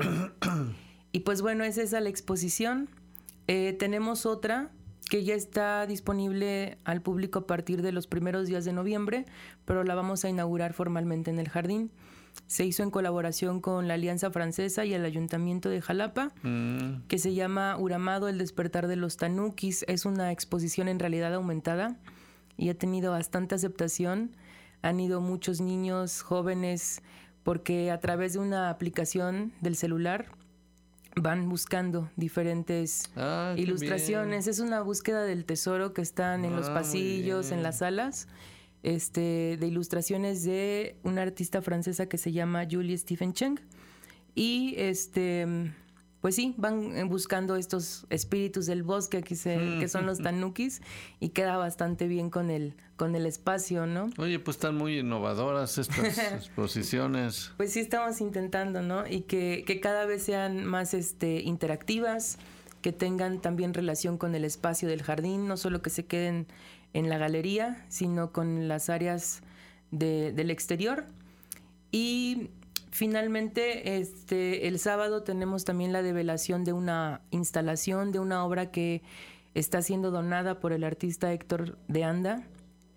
pues bueno, es esa la exposición. Tenemos otra que ya está disponible al público a partir de los primeros días de noviembre, pero la vamos a inaugurar formalmente en el jardín. se hizo en colaboración con la Alianza Francesa y el Ayuntamiento de Jalapa, que se llama Uramado, el despertar de los tanukis. Es una exposición en realidad aumentada y ha tenido bastante aceptación. Han ido muchos niños, jóvenes, porque a través de una aplicación del celular van buscando diferentes ilustraciones. Es una búsqueda del tesoro que están en los pasillos, en las salas, de ilustraciones de una artista francesa que se llama Julie Stephen Cheng. Y pues sí, van buscando estos espíritus del bosque que son los tanukis, y queda bastante bien con el espacio, ¿no? Oye, pues están muy innovadoras estas exposiciones. Pues sí, estamos intentando, ¿no? Y que cada vez sean más interactivas, que tengan también relación con el espacio del jardín, no solo que se queden en la galería, sino con las áreas del exterior. Y finalmente, el sábado tenemos también la develación de una instalación, de una obra que está siendo donada por el artista Héctor de Anda.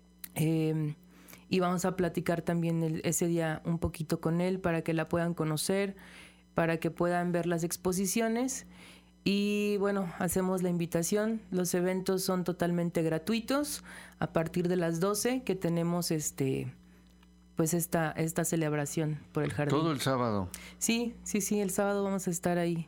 Y vamos a platicar también ese día un poquito con él para que la puedan conocer, para que puedan ver las exposiciones. Y bueno, hacemos la invitación. Los eventos son totalmente gratuitos a partir de las 12 que tenemos pues esta celebración por el jardín. ¿Todo el sábado? Sí, el sábado vamos a estar ahí.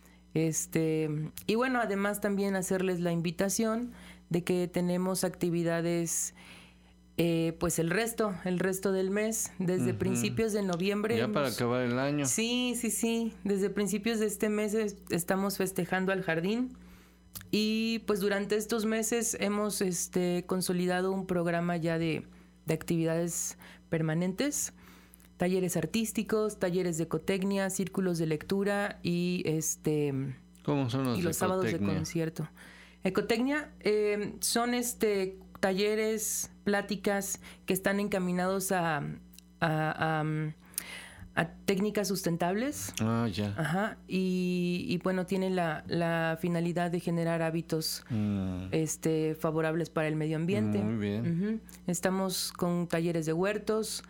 Y bueno, además también hacerles la invitación de que tenemos actividades pues el resto del mes, desde principios de noviembre. Ya para acabar el año. Sí. Desde principios de este mes estamos festejando al jardín. Y pues durante estos meses hemos consolidado un programa ya de actividades permanentes, talleres artísticos, talleres de ecotecnia, círculos de lectura y ¿Cómo son los y los sábados de concierto. Ecotecnia son talleres, pláticas que están encaminados a técnicas sustentables. Ya. Ajá. Y bueno, tienen la finalidad de generar hábitos favorables para el medio ambiente. Muy bien. Estamos con talleres de huertos.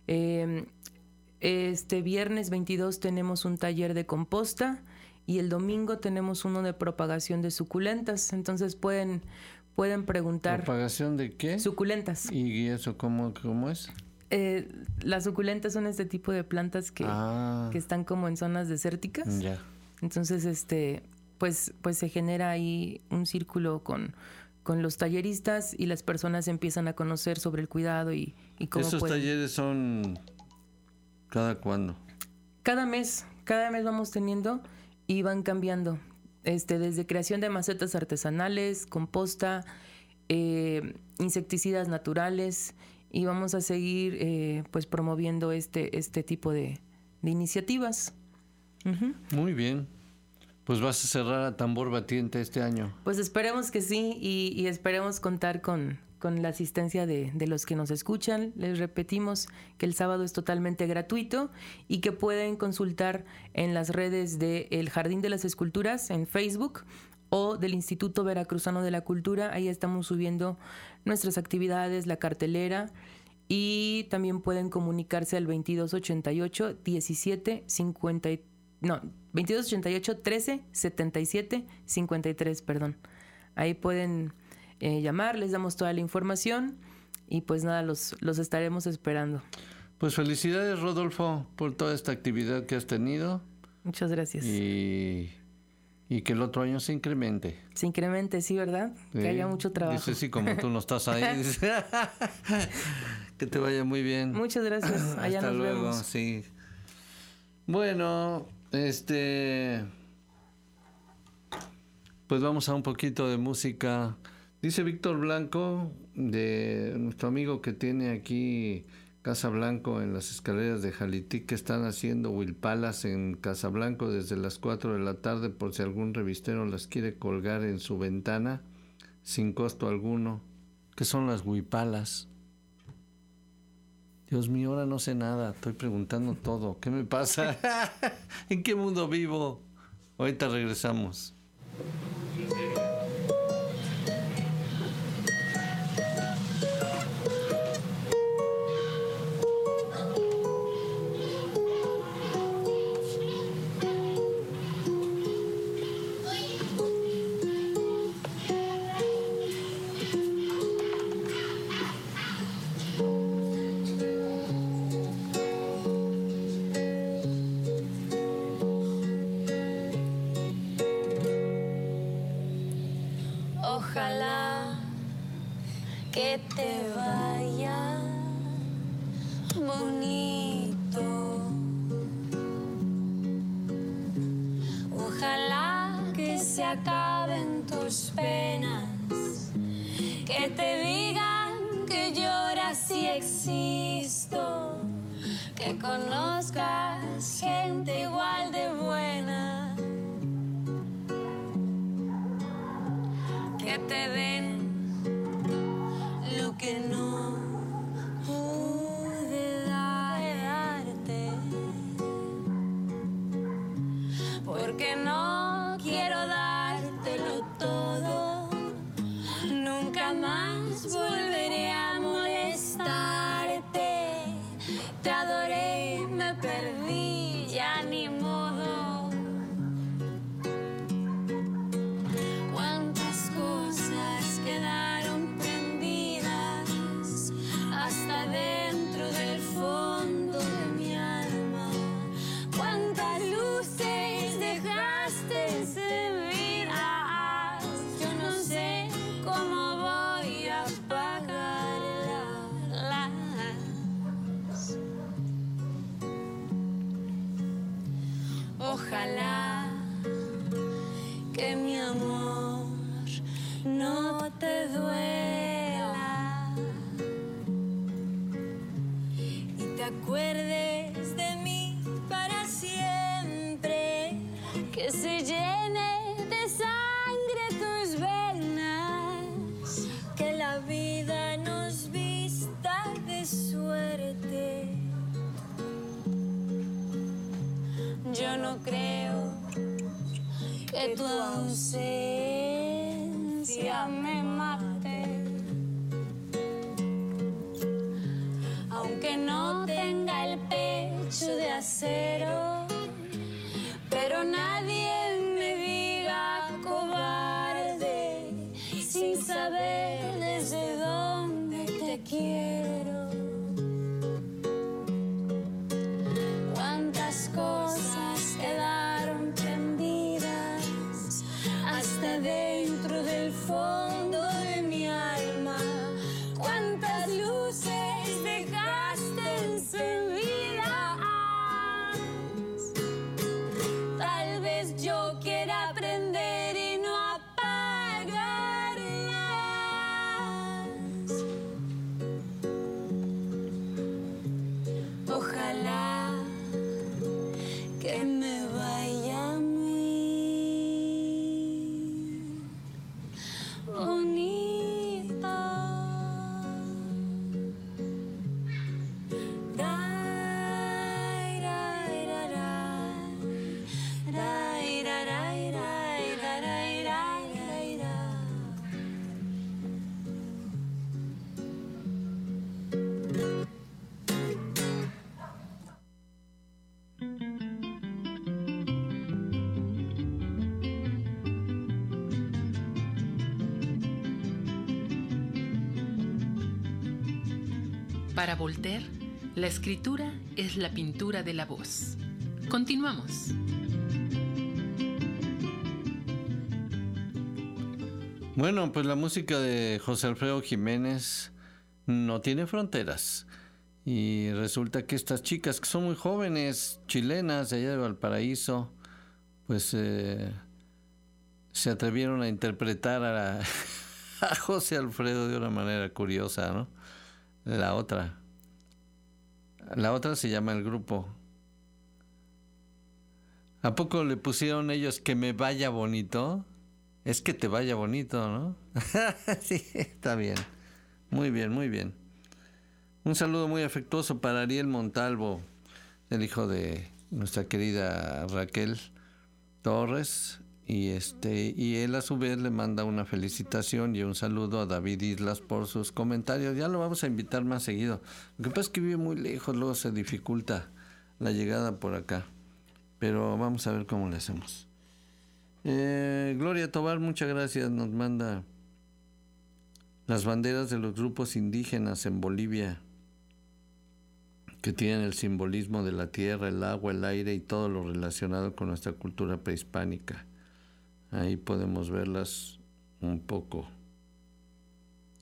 Este viernes 22 tenemos un taller de composta y el domingo tenemos uno de propagación de suculentas. Entonces pueden preguntar. ¿Propagación de qué? Suculentas. ¿Y eso cómo es? Las suculentas son este tipo de plantas que están como en zonas desérticas. Ya. Entonces, pues se genera ahí un círculo con los talleristas y las personas empiezan a conocer sobre el cuidado y cómo ¿Esos talleres son cada cuándo? Cada mes vamos teniendo y van cambiando. Desde creación de macetas artesanales, composta, insecticidas naturales, y vamos a seguir pues promoviendo este tipo de iniciativas. Muy bien. Pues vas a cerrar a tambor batiente este año. Pues esperemos que sí, y esperemos contar con la asistencia de los que nos escuchan. Les repetimos que el sábado es totalmente gratuito y que pueden consultar en las redes de El Jardín de las Esculturas en Facebook o del Instituto Veracruzano de la Cultura. Ahí estamos subiendo nuestras actividades, la cartelera, y también pueden comunicarse al 2288 13 77 53, perdón. Ahí pueden llamar, les damos toda la información y pues nada, los estaremos esperando. Pues felicidades, Rodolfo, por toda esta actividad que has tenido. Muchas gracias. Y que el otro año se incremente. Se incremente, sí, ¿verdad? Sí. Que haya mucho trabajo. Dice, sí, como tú no estás ahí. Que te vaya muy bien. Muchas gracias. Allá Hasta nos luego, vemos. Sí. Bueno, pues vamos a un poquito de música. Dice Víctor Blanco, de nuestro amigo que tiene aquí Casa Blanco en las escaleras de Jalitic, que están haciendo huilpalas en Casa Blanco desde las 4 de la tarde, por si algún revistero las quiere colgar en su ventana sin costo alguno. ¿Qué son las huipalas? Dios mío, ahora no sé nada, estoy preguntando todo. ¿Qué me pasa? ¿En qué mundo vivo? Ahorita regresamos. Ojalá que te vaya bonito. Ojalá que se acaben tus penas, que te digan que lloras y existo, que conozcas gente igual de buena, que te den lo que no pude darte, porque no quiero dártelo todo, nunca más volveré a molestarte, te adoré, me perdí, ya ni modo. Cuántas cosas quedaron prendidas hasta dentro del fondo de mi alma, cuántas luces dejaste encendidas, yo no sé cómo voy a apagarlas. Ojalá que mi amor no te duela y te acuerdes de mí para siempre, que se llene de sangre tus venas, que la vida nos vista de suerte. Yo no creo que tu ausencia me mate, aunque no tenga el pecho de acero, pero nadie me diga cobarde sin saber desde dónde te quiero. Cuántas cosas quedaron prendidas hasta dentro del fondo de mi alma, cuántas luces dejaste encendidas. Tal vez yo quiera aprender y no apagarlas. Ojalá que me vaya muy bonito. Rai, rai, rai, rai, rai, rai, rai, rai, rai, rai, rai. Para Voltaire, la escritura es la pintura de la voz. Continuamos. Bueno, pues la música de José Alfredo Jiménez no tiene fronteras. Y resulta que estas chicas, que son muy jóvenes, chilenas, de allá de Valparaíso, pues se atrevieron a interpretar a José Alfredo de una manera curiosa, ¿no? La otra se llama El Grupo. ¿A poco le pusieron ellos que me vaya bonito? Es que te vaya bonito, ¿no? Sí, está bien. Muy bien, muy bien. Un saludo muy afectuoso para Ariel Montalvo, el hijo de nuestra querida Raquel Torres. Y él a su vez le manda una felicitación y un saludo a David Islas por sus comentarios. Ya lo vamos a invitar más seguido. Lo que pasa es que vive muy lejos, luego se dificulta la llegada por acá. Pero vamos a ver cómo le hacemos. Gloria Tobar, muchas gracias. Nos manda las banderas de los grupos indígenas en Bolivia, que tienen el simbolismo de la tierra, el agua, el aire y todo lo relacionado con nuestra cultura prehispánica. Ahí podemos verlas un poco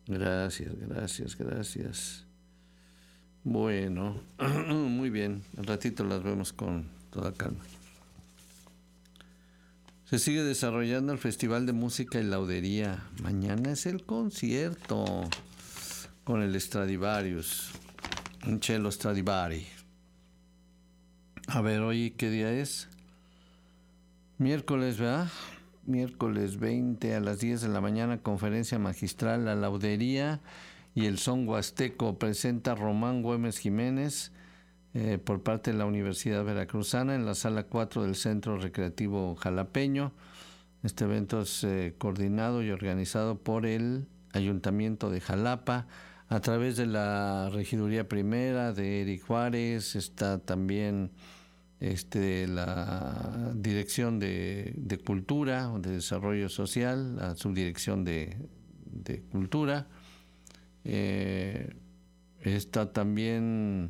Gracias. Bueno, muy bien. Al ratito las vemos con toda calma. Se sigue desarrollando el Festival de Música y Laudería. Mañana es el concierto con el Stradivarius, un cello Stradivari. A ver, hoy ¿qué día es? Miércoles, ¿verdad? Miércoles 20 a las 10 de la mañana, conferencia magistral, la laudería y el son huasteco. Presenta Román Güemes Jiménez por parte de la Universidad Veracruzana en la sala 4 del Centro Recreativo Jalapeño. Este evento es coordinado y organizado por el Ayuntamiento de Jalapa a través de la Regiduría Primera de Eric Juárez. Está también la Dirección de Cultura o de Desarrollo Social, la Subdirección de Cultura. Está también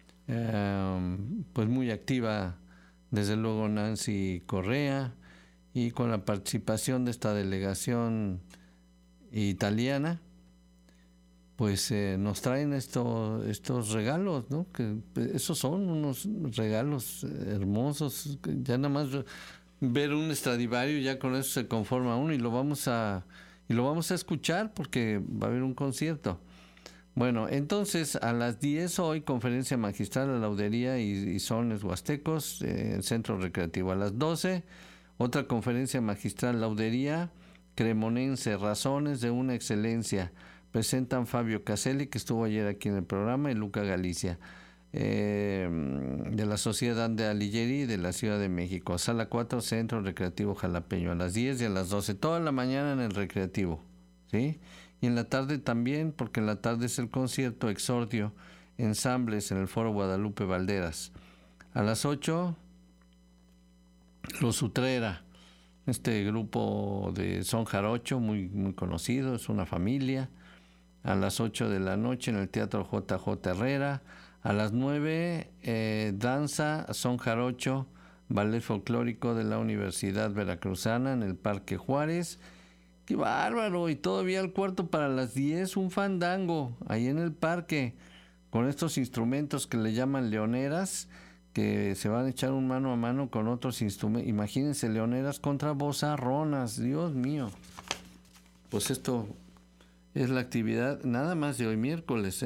pues muy activa desde luego Nancy Correa, y con la participación de esta delegación italiana, pues nos traen estos regalos, ¿no? Que esos son unos regalos hermosos. Ya nada más ver un Stradivario, ya con eso se conforma uno, y lo vamos a escuchar porque va a haber un concierto. Bueno, entonces a las 10 hoy, conferencia magistral, la laudería y sones huastecos, Centro Recreativo. A las 12, otra conferencia magistral, laudería cremonense, razones de una excelencia. Presentan Fabio Caselli, que estuvo ayer aquí en el programa, y Luca Galicia, de la Sociedad de Alighieri de la Ciudad de México. Sala 4, Centro Recreativo Jalapeño, a las 10 y a las 12, toda la mañana en el recreativo, ¿sí? Y en la tarde también, porque en la tarde es el concierto Exordio, ensambles en el Foro Guadalupe Valderas. A las 8, Los Utrera, este grupo de son jarocho muy, muy conocido, es una familia. A las 8 de la noche en el Teatro JJ Herrera. A las 9, danza, son jarocho, ballet folclórico de la Universidad Veracruzana en el Parque Juárez. ¡Qué bárbaro! Y todavía al cuarto para las 10, un fandango ahí en el parque, con estos instrumentos que le llaman leoneras, que se van a echar un mano a mano con otros instrumentos. Imagínense, leoneras contra vozarronas, Dios mío. Pues esto es la actividad nada más de hoy miércoles,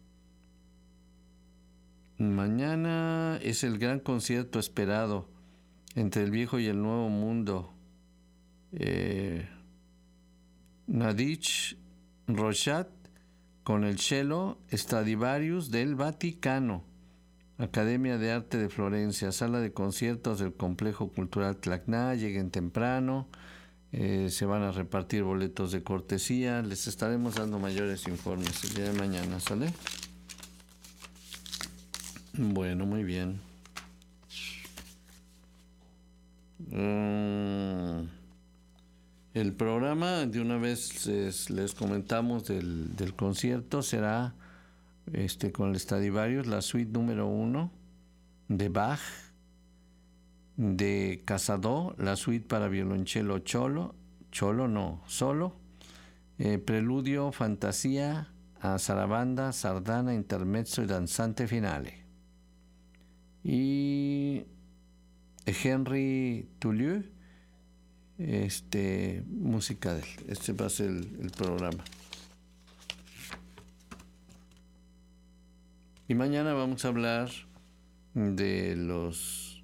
Mañana es el gran concierto esperado entre el viejo y el nuevo mundo. Nadich Rochat con el cello Stradivarius del Vaticano. Academia de Arte de Florencia, sala de conciertos del Complejo Cultural Tlacná. Lleguen temprano. Se van a repartir boletos de cortesía. Les estaremos dando mayores informes el día de mañana, ¿sale? Bueno, muy bien. El programa, de una vez les comentamos del concierto, será con el Stradivarius, la suite número 1 de Bach, de Casado, la suite para violonchelo solo, preludio, fantasía, a zarabanda, sardana, intermezzo y danzante finale. Y Henry Toulieu, música de él. Este va a ser el programa. Y mañana vamos a hablar de los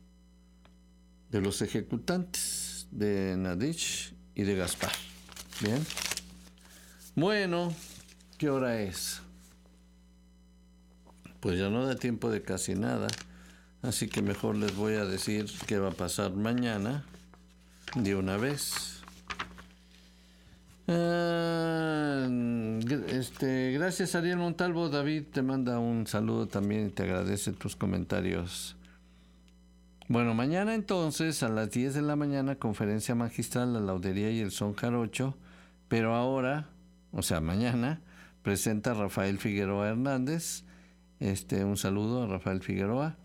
ejecutantes, de Nadich y de Gaspar. Bien. Bueno, ¿qué hora es? Pues ya no da tiempo de casi nada, así que mejor les voy a decir qué va a pasar mañana de una vez. Gracias, Ariel Montalvo. David te manda un saludo también y te agradece tus comentarios. Bueno, mañana entonces a las 10 de la mañana, conferencia magistral, la laudería y el son jarocho, pero ahora, o sea, mañana, presenta Rafael Figueroa Hernández. Un saludo a Rafael Figueroa,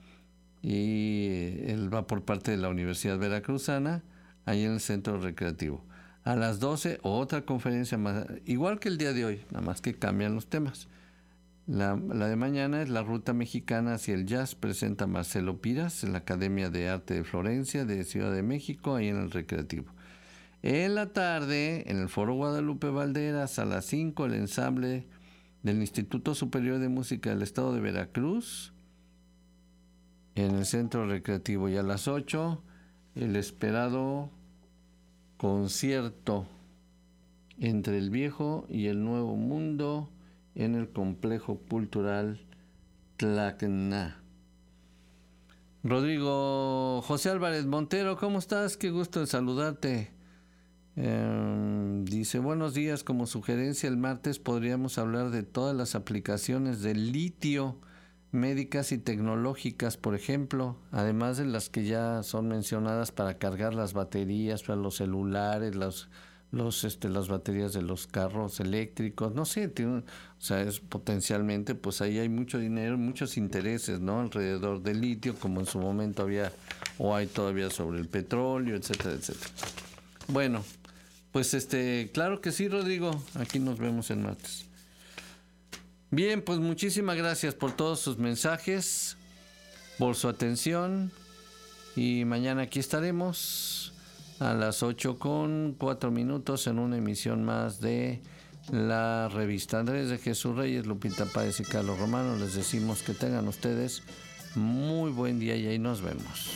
y él va por parte de la Universidad Veracruzana, ahí en el Centro Recreativo. A las 12, otra conferencia más, igual que el día de hoy, nada más que cambian los temas. La de mañana es la Ruta Mexicana hacia el Jazz, presenta Marcelo Piras en la Academia de Arte de Florencia de Ciudad de México, ahí en el Recreativo. En la tarde, en el Foro Guadalupe Valderas, a las 5, el ensamble del Instituto Superior de Música del Estado de Veracruz, en el Centro Recreativo. Y a las 8, el esperado concierto entre el viejo y el nuevo mundo en el Complejo Cultural Tlacna. Rodrigo José Álvarez Montero, ¿cómo estás? Qué gusto en saludarte. Dice, buenos días, como sugerencia el martes podríamos hablar de todas las aplicaciones de litio médicas y tecnológicas, por ejemplo, además de las que ya son mencionadas para cargar las baterías para los celulares, las baterías de los carros eléctricos, no sé, o sea, es potencialmente, pues ahí hay mucho dinero, muchos intereses, ¿no? Alrededor del litio, como en su momento había o hay todavía sobre el petróleo, etcétera, etcétera. Bueno, pues claro que sí, Rodrigo, aquí nos vemos el martes. Bien, pues muchísimas gracias por todos sus mensajes, por su atención, y mañana aquí estaremos a las 8:04 en una emisión más de la revista. Andrés de Jesús Reyes, Lupita Páez y Carlos Romano les decimos que tengan ustedes muy buen día y ahí nos vemos.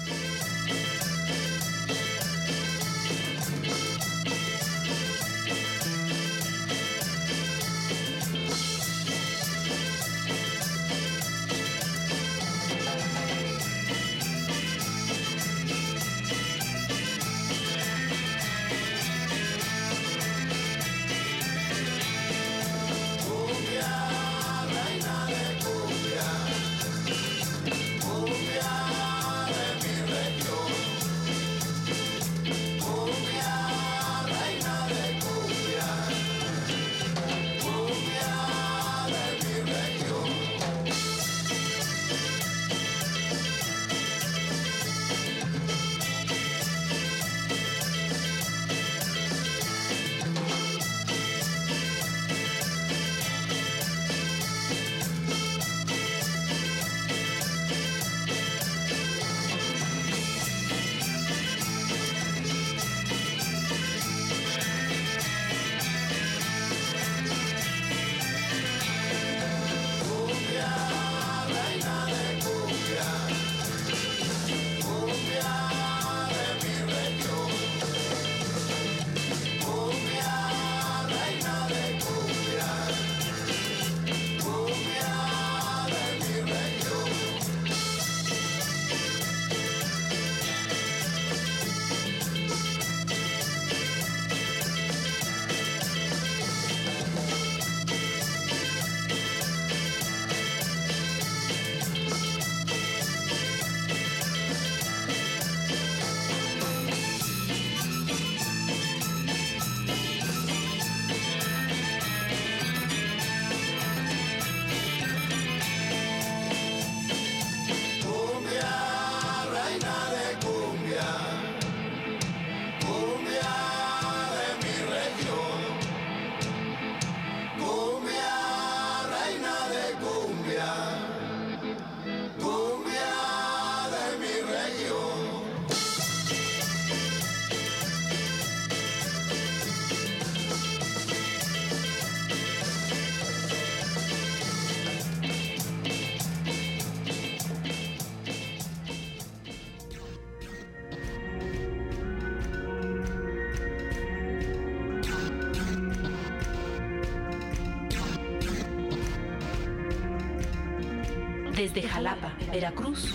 Desde Jalapa, Veracruz.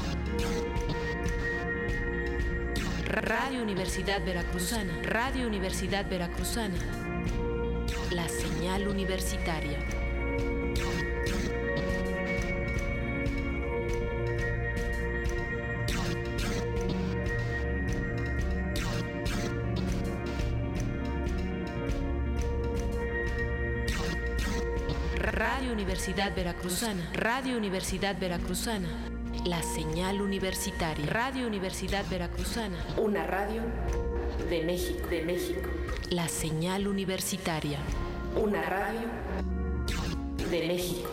Radio Universidad Veracruzana. Radio Universidad Veracruzana. La señal universitaria. Radio Universidad Veracruzana. Radio Universidad Veracruzana. La señal universitaria. Radio Universidad Veracruzana. Una radio de México. La señal universitaria. Una radio de México.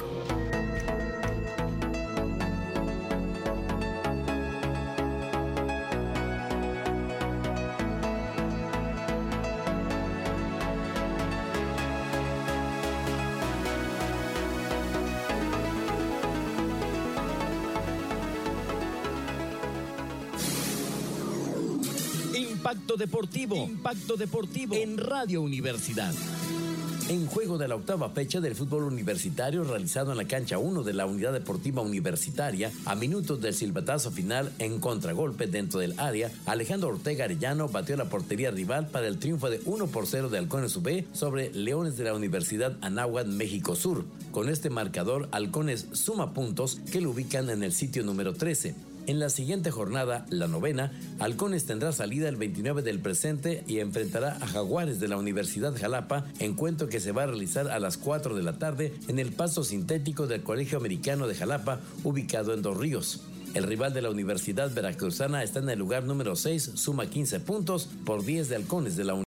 Impacto Deportivo en Radio Universidad. En juego de la octava fecha del fútbol universitario realizado en la cancha 1 de la Unidad Deportiva Universitaria, a minutos del silbatazo final en contragolpe dentro del área, Alejandro Ortega Arellano batió la portería rival para el triunfo de 1-0 de Halcones UB sobre Leones de la Universidad Anáhuac México Sur. Con este marcador, Halcones suma puntos que lo ubican en el sitio número 13. En la siguiente jornada, la novena, Halcones tendrá salida el 29 del presente y enfrentará a Jaguares de la Universidad Jalapa, encuentro que se va a realizar a las 4 de la tarde en el pasto sintético del Colegio Americano de Jalapa, ubicado en Dos Ríos. El rival de la Universidad Veracruzana está en el lugar número 6, suma 15 puntos por 10 de Halcones de la Universidad.